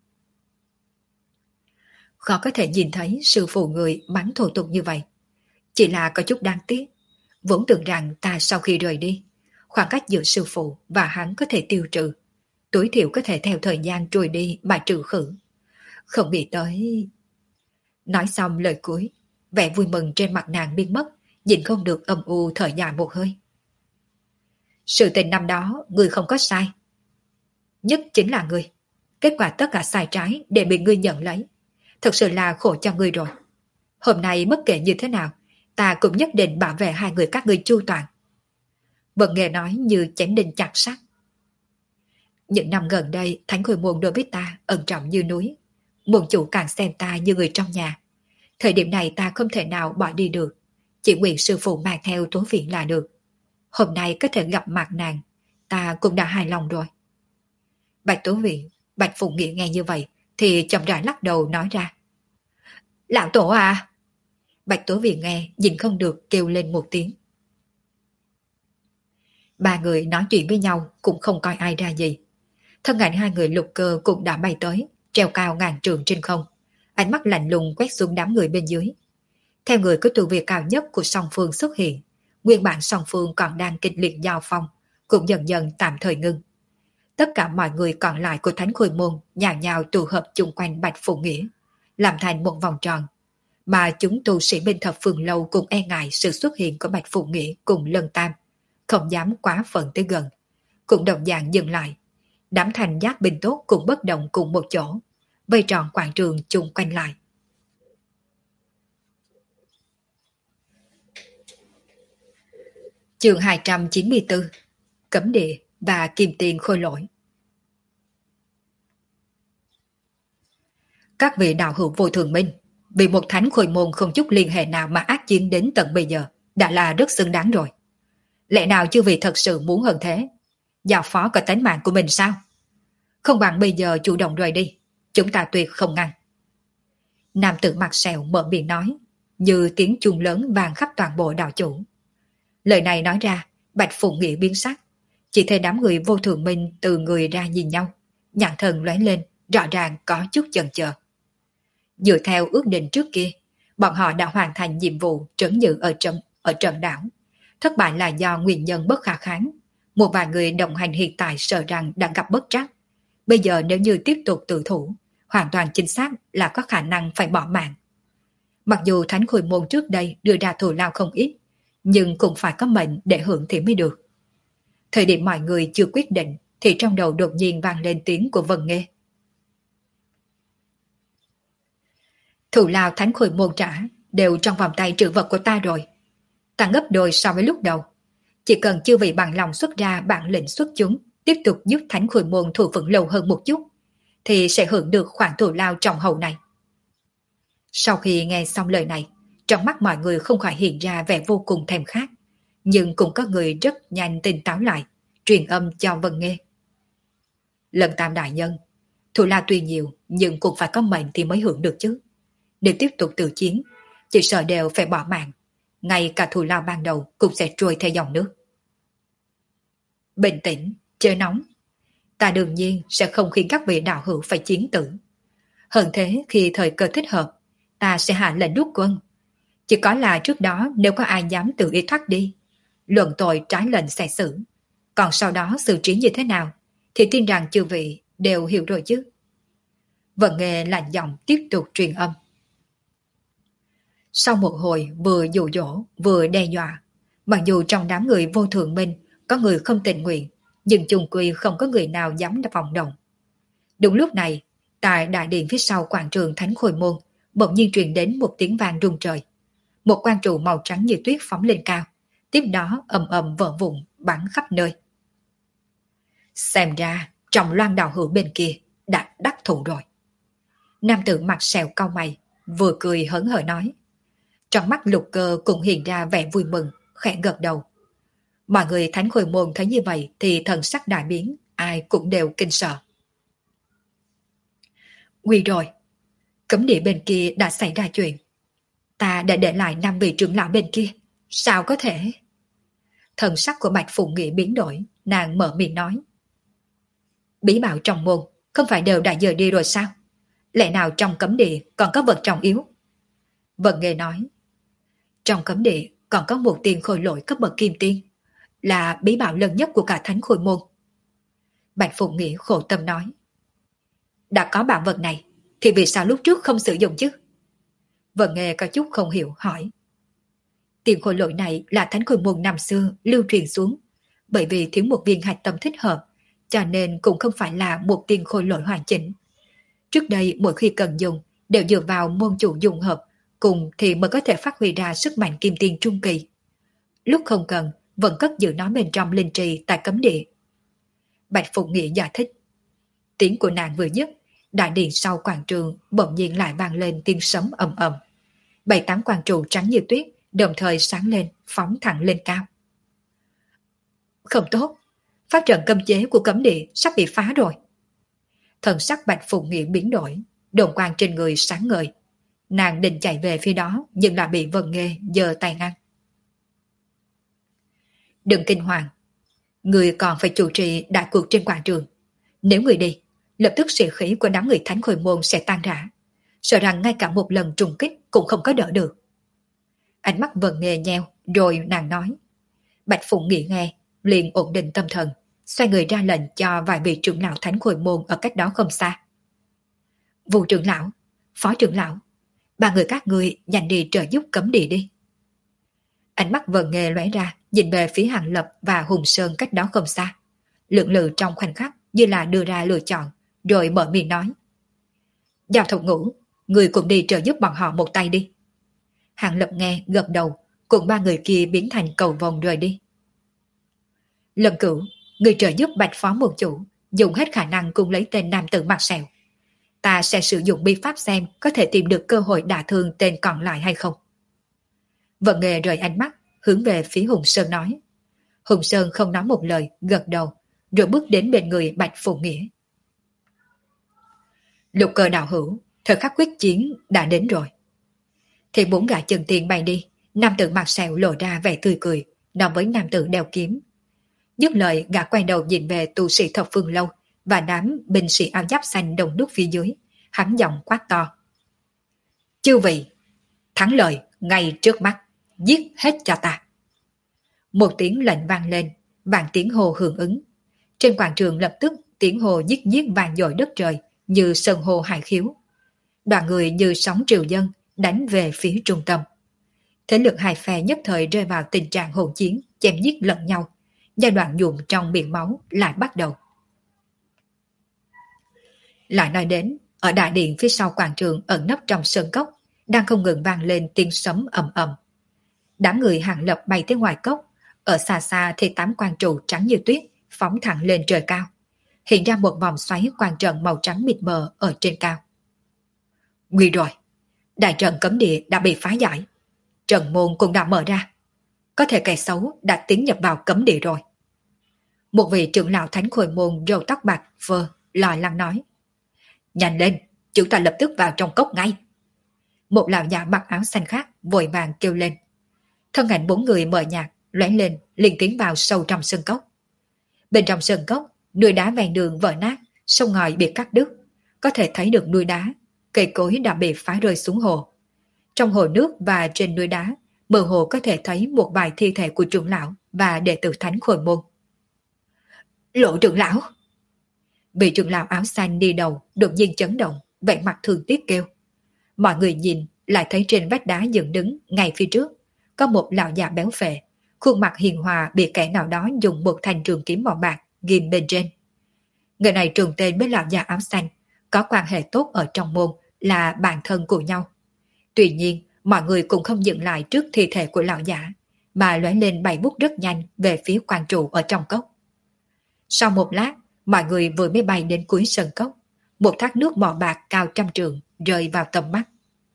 Khó có thể nhìn thấy sư phụ người mắng thô tục như vậy. Chỉ là có chút đáng tiếc. Vốn tưởng rằng ta sau khi rời đi, khoảng cách giữa sư phụ và hắn có thể tiêu trừ, tối thiểu có thể theo thời gian trôi đi mà trừ khử. Không nghĩ tới... Nói xong lời cuối, vẻ vui mừng trên mặt nàng biến mất, nhìn không được âm u thở dài một hơi. Sự tình năm đó, người không có sai. Nhất chính là người. Kết quả tất cả sai trái đều bị ngươi nhận lấy. Thật sự là khổ cho ngươi rồi. Hôm nay bất kể như thế nào, ta cũng nhất định bảo vệ hai người các ngươi chu toàn. Vận Nghề nói như chém đinh chặt sắt. Những năm gần đây, Thánh Khôi Môn đối với ta ẩn trọng như núi. Môn chủ càng xem ta như người trong nhà. Thời điểm này ta không thể nào bỏ đi được. Chỉ nguyện sư phụ mang theo Tố Viện là được. Hôm nay có thể gặp mặt nàng, ta cũng đã hài lòng rồi. Bạch Tố Viện, Bạch Phụng Nghĩa nghe như vậy thì chậm rãi lắc đầu nói ra. Lão tổ à! Bạch Tố Viện nghe, nhìn không được kêu lên một tiếng. Ba người nói chuyện với nhau cũng không coi ai ra gì. Thân ảnh hai người Lục Cơ cũng đã bay tới, treo cao ngàn trượng trên không. Ánh mắt lạnh lùng quét xuống đám người bên dưới. Theo người có tu vi cao nhất của song phương xuất hiện, nguyên bản song phương còn đang kịch liệt giao phong, cũng dần dần tạm thời ngưng. Tất cả mọi người còn lại của Thánh Khôi Môn nhào nhào tụ hợp chung quanh Bạch Phụng Nghĩa, làm thành một vòng tròn. Mà chúng tu sĩ bên thập phương lâu cũng e ngại sự xuất hiện của Bạch Phụng Nghĩa cùng Lân Tam, không dám quá phận tới gần, cũng đồng dạng dừng lại. Đám thành giác binh tốt cũng bất động cùng một chỗ, vây tròn quảng trường chung quanh lại. Chương 294: Cấm địa và Kim Tiền Khôi Lỗi. Các vị đạo hữu vô thường minh, vì một Thánh Khôi Môn không chút liên hệ nào mà ác chiến đến tận bây giờ, đã là rất xứng đáng rồi. Lẽ nào chư vị thật sự muốn hơn thế? Giao phó cả tánh mạng của mình sao? Không bằng bây giờ chủ động rời đi, chúng ta tuyệt không ngăn. Nam tử mặt sẹo mở miệng nói, như tiếng chuông lớn vang khắp toàn bộ đạo chủ. Lời này nói ra, Bạch Phụng Nghĩa biến sắc, chỉ thấy đám người vô thường minh từ người ra nhìn nhau, nhãn thần lóe lên, rõ ràng có chút chần chờ. Dựa theo ước định trước kia, bọn họ đã hoàn thành nhiệm vụ trấn giữ ở trận đảo. Thất bại là do nguyên nhân bất khả kháng. Một vài người đồng hành hiện tại sợ rằng đã gặp bất trắc. Bây giờ nếu như tiếp tục tự thủ, hoàn toàn chính xác là có khả năng phải bỏ mạng. Mặc dù Thánh Khôi Môn trước đây đưa ra thù lao không ít, nhưng cũng phải có mệnh để hưởng thì mới được. Thời điểm mọi người chưa quyết định, thì trong đầu đột nhiên vang lên tiếng của Vân Nghê. Thù lao Thánh Khôi Môn trả đều trong vòng tay trữ vật của ta rồi. Tăng gấp đôi so với lúc đầu. Chỉ cần chư vị bằng lòng xuất ra bản lĩnh xuất chúng, tiếp tục giúp Thánh Khôi Môn thủ vững lâu hơn một chút, thì sẽ hưởng được khoản thù lao trọng hậu này. Sau khi nghe xong lời này, trong mắt mọi người không khỏi hiện ra vẻ vô cùng thèm khát, nhưng cũng có người rất nhanh tỉnh táo lại, truyền âm cho Vân Nghê. Lần Tam đại nhân, thù lao tuy nhiều nhưng cũng phải có mệnh thì mới hưởng được chứ. Nếu tiếp tục tự chiến, chỉ sợ đều phải bỏ mạng, ngay cả thù lao ban đầu cũng sẽ trôi theo dòng nước. Bình tĩnh, chớ nóng. Ta đương nhiên sẽ không khiến các vị đạo hữu phải chiến tử. Hơn thế, khi thời cơ thích hợp, ta sẽ hạ lệnh rút quân. Chỉ có là trước đó nếu có ai dám tự ý thoát đi, luận tội trái lệnh sẽ xử. Còn sau đó xử trí như thế nào, thì tin rằng chư vị đều hiểu rồi chứ. Vận Nghê lạnh giọng tiếp tục truyền âm. Sau một hồi vừa dụ dỗ vừa đe dọa, mặc dù trong đám người vô thường minh có người không tình nguyện, nhưng chung quy không có người nào dám vọng động. Đúng lúc này, tại đại điện phía sau quảng trường Thánh Khôi Môn, bỗng nhiên truyền đến một tiếng vang rung trời. Một quan trụ màu trắng như tuyết phóng lên cao, tiếp đó ầm ầm vỡ vụn bắn khắp nơi. Xem ra trong Loan đạo hữu bên kia đã đắc thủ rồi. Nam tử mặt sẹo cau mày, vừa cười hớn hở nói. Trong mắt Lục Cơ cũng hiện ra vẻ vui mừng, khẽ gật đầu. Mọi người Thánh Khôi Môn thấy như vậy thì thần sắc đại biến, ai cũng đều kinh sợ. Nguy rồi, cấm địa bên kia đã xảy ra chuyện. Ta đã để lại 5 vị trưởng lão bên kia, sao có thể? Thần sắc của Bạch Phụng Nghĩa biến đổi, nàng mở miệng nói. Bí bảo trong môn, không phải đều đã dời đi rồi sao? Lẽ nào trong cấm địa còn có vật trọng yếu? Vân Nghê nói. Trong cấm địa còn có một tiền khôi lỗi cấp bậc kim tiên, là bí bảo lớn nhất của cả Thánh Khôi Môn. Bạch Phụng Nghĩa khổ tâm nói. Đã có bảo vật này, thì vì sao lúc trước không sử dụng chứ? Vân Nghê có chút không hiểu hỏi. Tiền khôi lỗi này là Thánh Khôi Môn năm xưa lưu truyền xuống, bởi vì thiếu một viên hạch tâm thích hợp, cho nên cũng không phải là một tiền khôi lỗi hoàn chỉnh. Trước đây mỗi khi cần dùng, đều dựa vào môn chủ dùng hợp cùng thì mới có thể phát huy ra sức mạnh kim tiên trung kỳ. Lúc không cần, vẫn cất giữ nó bên trong linh trì tại cấm địa. Bạch Phục Nghĩa giải thích. Tiếng của nàng vừa dứt, đại điện sau quảng trường bỗng nhiên lại vang lên tiếng sấm ầm ầm. 7-8 quang trụ trắng như tuyết đồng thời sáng lên, phóng thẳng lên cao. Không tốt, pháp trận cấm chế của cấm địa sắp bị phá rồi. Thần sắc Bạch Phục Nghĩa biến đổi, đồn quang trên người sáng ngời. Nàng định chạy về phía đó nhưng lại bị Vân Nghê giơ tay ngăn. Đừng kinh hoàng, người còn phải chủ trì đại cuộc trên quảng trường. Nếu người đi, lập tức sĩ khí của đám người Thánh Khôi Môn sẽ tan rã, sợ rằng ngay cả một lần trùng kích cũng không có đỡ được. Ánh mắt Vân Nghê nheo, rồi nàng nói. Bạch Phụng nghĩ nghe, liền ổn định tâm thần, xoay người ra lệnh cho vài vị trưởng lão Thánh Khôi Môn ở cách đó không xa. Vụ trưởng lão, phó trưởng lão, ba người các ngươi nhanh đi trợ giúp cấm địa đi. Ánh mắt Vân Nghê lóe ra, nhìn về phía Hàng Lập và Hùng Sơn cách đó không xa. Lưỡng lự trong khoảnh khắc như là đưa ra lựa chọn, rồi mở miệng nói. Giao Thục Ngũ, người cũng đi trợ giúp bọn họ một tay đi. Hàng Lập nghe gật đầu, cùng ba người kia biến thành cầu vồng rời đi. Lâm Cửu, người trợ giúp Bạch Phó Môn Chủ, dùng hết khả năng cùng lấy tên nam tử mặt sẹo. Ta sẽ sử dụng bí pháp xem có thể tìm được cơ hội đả thương tên còn lại hay không. Vận Nghề rời ánh mắt, hướng về phía Hùng Sơn nói. Hùng Sơn không nói một lời, gật đầu, rồi bước đến bên người Bạch Phù Nghĩa. Lục Cơ đạo hữu, thời khắc quyết chiến đã đến rồi. Thì 4 gã chân tiền bay đi, nam tử mặt sẹo lộ ra vẻ tươi cười, nói với nam tử đeo kiếm. Dứt lời, gã quay đầu nhìn về tu sĩ Thập Phương Lâu và đám binh sĩ áo giáp xanh đông đúc phía dưới, hắn giọng quát to. Chư vị, thắng lợi ngay trước mắt, giết hết cho ta. Một tiếng lệnh vang lên, vạn tiếng hồ hưởng ứng. Trên quảng trường lập tức tiếng hồ giết giết vang dội đất trời như sơn hồ hải khiếu. Đoàn người như sóng triều dân đánh về phía trung tâm. Thế lực hai phe nhất thời rơi vào tình trạng hỗn chiến, chém giết lẫn nhau. Giai đoạn nhuộm trong biển máu lại bắt đầu. Lại nói đến, ở đại điện phía sau quảng trường ẩn nấp trong sơn cốc, đang không ngừng vang lên tiếng sấm ầm ầm. Đám người Hàng Lập bay tới ngoài cốc, ở xa xa thì 8 quang trụ trắng như tuyết phóng thẳng lên trời cao, hiện ra một vòng xoáy quang trận màu trắng mịt mờ ở trên cao. Nguy rồi, đại trận cấm địa đã bị phá giải, trận môn cũng đã mở ra, có thể kẻ xấu đã tiến nhập vào cấm địa rồi. Một vị trưởng lão Thánh Khôi Môn râu tóc bạc phơ lo lắng nói. Nhanh lên, chúng ta lập tức vào trong cốc ngay. Một lão già mặc áo xanh khác vội vàng kêu lên. Thân ảnh 4 người mờ nhạt lóe lên liền tiến vào sâu trong sơn cốc. Bên trong sơn cốc, núi đá ven đường vỡ nát, sông ngòi bị cắt đứt, có thể thấy được núi đá, cây cối đã bị phá rơi xuống hồ. Trong hồ nước và trên núi đá, mơ hồ có thể thấy một vài thi thể của trưởng lão và đệ tử Thánh Khôi Môn. Lộ trưởng lão! Vị trưởng lão áo xanh đi đầu đột nhiên chấn động, vẻ mặt thương tiếc kêu. Mọi người nhìn lại thấy trên vách đá dựng đứng ngay phía trước có một lão già béo phệ, khuôn mặt hiền hòa bị kẻ nào đó dùng một thanh trường kiếm màu bạc ghim bên trên. Người này trùng tên với lão già áo xanh, có quan hệ tốt ở trong môn, là bạn thân của nhau. Tuy nhiên, mọi người cũng không dừng lại trước thi thể của lão giả, mà lóe lên bay bút rất nhanh về phía quan trụ ở trong cốc. Sau một lát, mọi người vừa mới bay đến cuối sân cốc, một thác nước màu bạc cao 100 trượng rơi vào tầm mắt.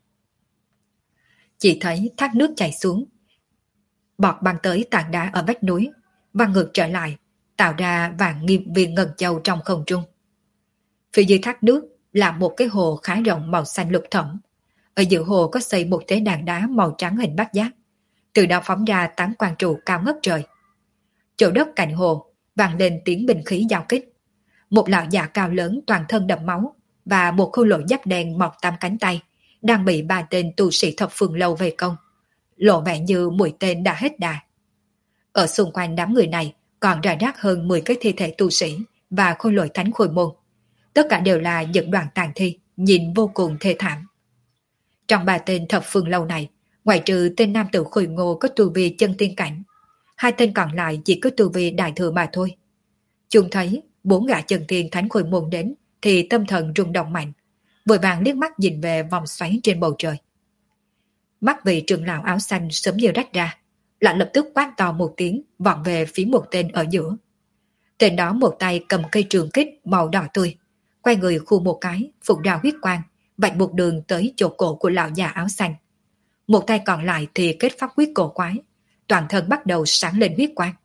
Chỉ thấy thác nước chảy xuống, bọt băng tới tảng đá ở vách núi, văng ngược trở lại, tạo ra vàng nghiêm viên ngân châu trong không trung. Phía dưới thác nước là một cái hồ khá rộng màu xanh lục thẫm. Ở giữa hồ có xây một tế đàn đá màu trắng hình bát giác, từ đó phóng ra 8 quang trụ cao ngất trời. Chỗ đất cạnh hồ vang lên tiếng binh khí giao kích. Một lão già cao lớn toàn thân đẫm máu và một khôi lỗi giáp đen mọc 8 cánh tay đang bị 3 tên tu sĩ Thập Phương Lâu vây công, lộ vẻ như mũi tên đã hết đà. Ở xung quanh đám người này còn rải rác hơn 10 cái thi thể tu sĩ và khôi lỗi Thánh Khôi Môn. Tất cả đều là những đoàn tàn thi, nhìn vô cùng thê thảm. Trong 3 tên Thập Phương Lâu này, ngoại trừ tên nam tử Khôi Ngô có tu vi chân tiên cảnh, 2 tên còn lại chỉ có tu vi đại thừa mà thôi. Chúng thấy 4 gã chân tiên Thánh Khôi Môn đến thì tâm thần rung động mạnh, vội vàng liếc mắt nhìn về vòng xoáy trên bầu trời. Mắt vị trưởng lão áo xanh sớm như rách ra, lại lập tức quát to một tiếng vọt về phía một tên ở giữa. Tên đó một tay cầm cây trường kích màu đỏ tươi, quay người khu một cái, phục ra huyết quang, vạch một đường tới chỗ cổ của lão già áo xanh. Một tay còn lại thì kết pháp quyết cổ quái, toàn thân bắt đầu sáng lên huyết quang.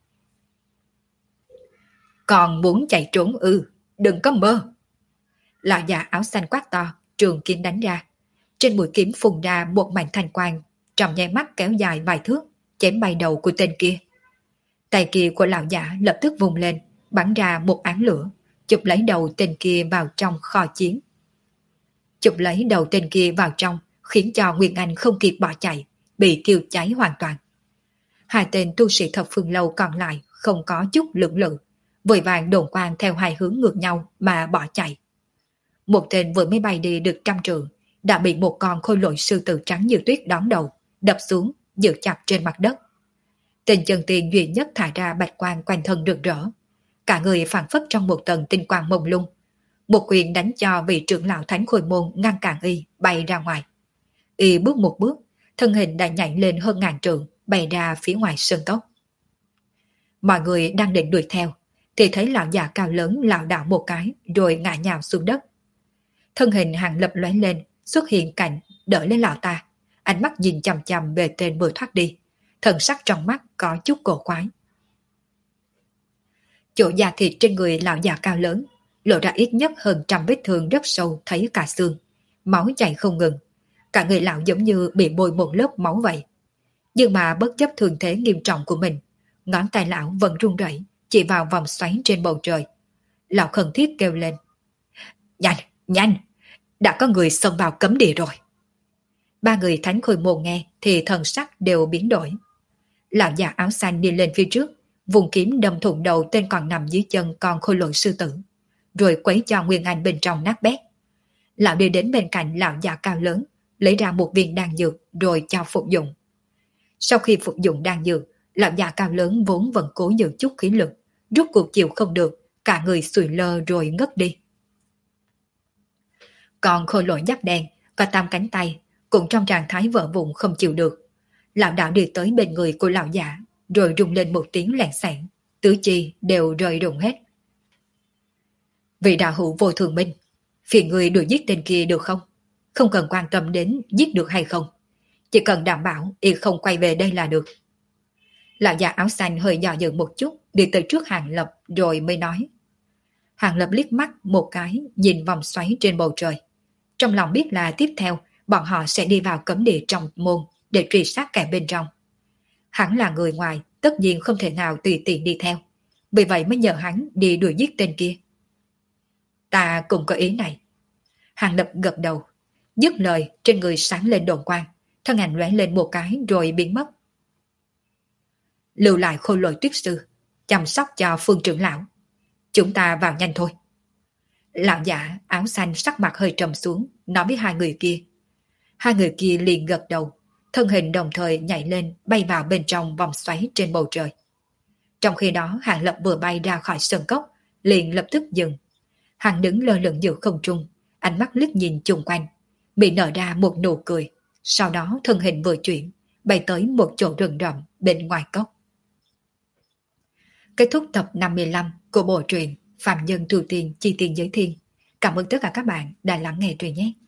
Còn muốn chạy trốn ư, đừng có mơ. Lão già áo xanh quát to, trường kiếm đánh ra. Trên mũi kiếm phun ra một mảnh thanh quang, trong nháy mắt kéo dài vài thước, chém bay đầu của tên kia. Tay kia của lão giả lập tức vùng lên, bắn ra một áng lửa, chụp lấy đầu tên kia vào trong kho chiến. Chụp lấy đầu tên kia vào trong, khiến cho Nguyên Anh không kịp bỏ chạy, bị thiêu cháy hoàn toàn. Hai tên tu sĩ thập phương lâu còn lại không có chút lưỡng lự, vội vàng đồn quang theo hai hướng ngược nhau mà bỏ chạy. Một tên vừa mới bay đi được 100 trượng, đã bị một con khôi lỗi sư tử trắng như tuyết đón đầu, đập xuống, giữ chặt trên mặt đất. Tên chân tiên duy nhất thải ra bạch quang quanh thân rực rỡ, cả người phảng phất trong một tầng tinh quang mông lung. Một quyền đánh cho vị trưởng lão thánh khôi môn ngăn cản y bay ra ngoài. Y bước một bước, thân hình đã nhảy lên hơn 1000 trượng, bay ra phía ngoài sơn cốc. Mọi người đang định đuổi theo, thì thấy lão già cao lớn lảo đảo một cái rồi ngã nhào xuống đất. Thân hình Hàng Lập lóe lên, xuất hiện cạnh đỡ lấy lão ta, ánh mắt nhìn chằm chằm về tên vừa thoát đi, thần sắc trong mắt có chút cổ quái. Chỗ da thịt trên người lão già cao lớn lộ ra ít nhất hơn 100 vết thương rất sâu thấy cả xương, máu chảy không ngừng, cả người lão giống như bị bôi một lớp máu vậy. Nhưng mà bất chấp thương thế nghiêm trọng của mình, ngón tay lão vẫn run rẩy chỉ vào vòng xoáy trên bầu trời. Lão khẩn thiết kêu lên: "Nhanh, nhanh, đã có người xông vào cấm địa rồi." Ba người thánh khôi môn nghe thì thần sắc đều biến đổi. Lão già áo xanh đi lên phía trước, vùng kiếm đâm thủng đầu tên còn nằm dưới chân con khôi lỗi sư tử, rồi quấy cho Nguyên Anh bên trong nát bét. Lão đi đến bên cạnh lão già cao lớn, lấy ra một viên đan dược rồi cho phục dụng. Sau khi phục dụng đan dược, lão già cao lớn vốn vẫn cố giữ chút khí lực, rốt cuộc chịu không được, cả người sùi lơ rồi ngất đi. Còn khôi lỗi giáp đen và 8 cánh tay cũng trong trạng thái vỡ vụn không chịu được. Lão đạo đi tới bên người của lão giả, rồi rung lên một tiếng lẹn xẹn, tứ chi đều rơi rụng hết. Vị đạo hữu vô thường minh, phiền người đuổi giết tên kia được không? Không cần quan tâm đến giết được hay không, chỉ cần đảm bảo y không quay về đây là được. Lão già áo xanh hơi dò dự một chút, đi tới trước Hàng Lập rồi mới nói. Hàng Lập liếc mắt một cái nhìn vòng xoáy trên bầu trời, trong lòng biết là tiếp theo bọn họ sẽ đi vào cấm địa trong môn để truy sát kẻ bên trong. Hắn là người ngoài, tất nhiên không thể nào tùy tiện đi theo, vì vậy mới nhờ hắn đi đuổi giết tên kia. Ta cũng có ý này. Hàng Lập gật đầu, dứt lời trên người sáng lên đồn quang, thân ảnh lóe lên một cái rồi biến mất. Lưu lại khôi lỗi tuyết sư, chăm sóc cho Phương trưởng lão. Chúng ta vào nhanh thôi. Lão giả áo xanh sắc mặt hơi trầm xuống, nói với hai người kia. Hai người kia liền gật đầu, thân hình đồng thời nhảy lên bay vào bên trong vòng xoáy trên bầu trời. Trong khi đó Hàng Lập vừa bay ra khỏi sơn cốc, liền lập tức dừng. Hắn đứng lơ lửng giữa không trung, ánh mắt liếc nhìn chung quanh, bị nở ra một nụ cười, sau đó thân hình vừa chuyển, bay tới một chỗ rừng rậm bên ngoài cốc. Kết thúc tập 55 của bộ truyện Phạm Nhân Tu Tiên Chi Tiên Giới Thiên. Cảm ơn tất cả các bạn đã lắng nghe truyện nhé.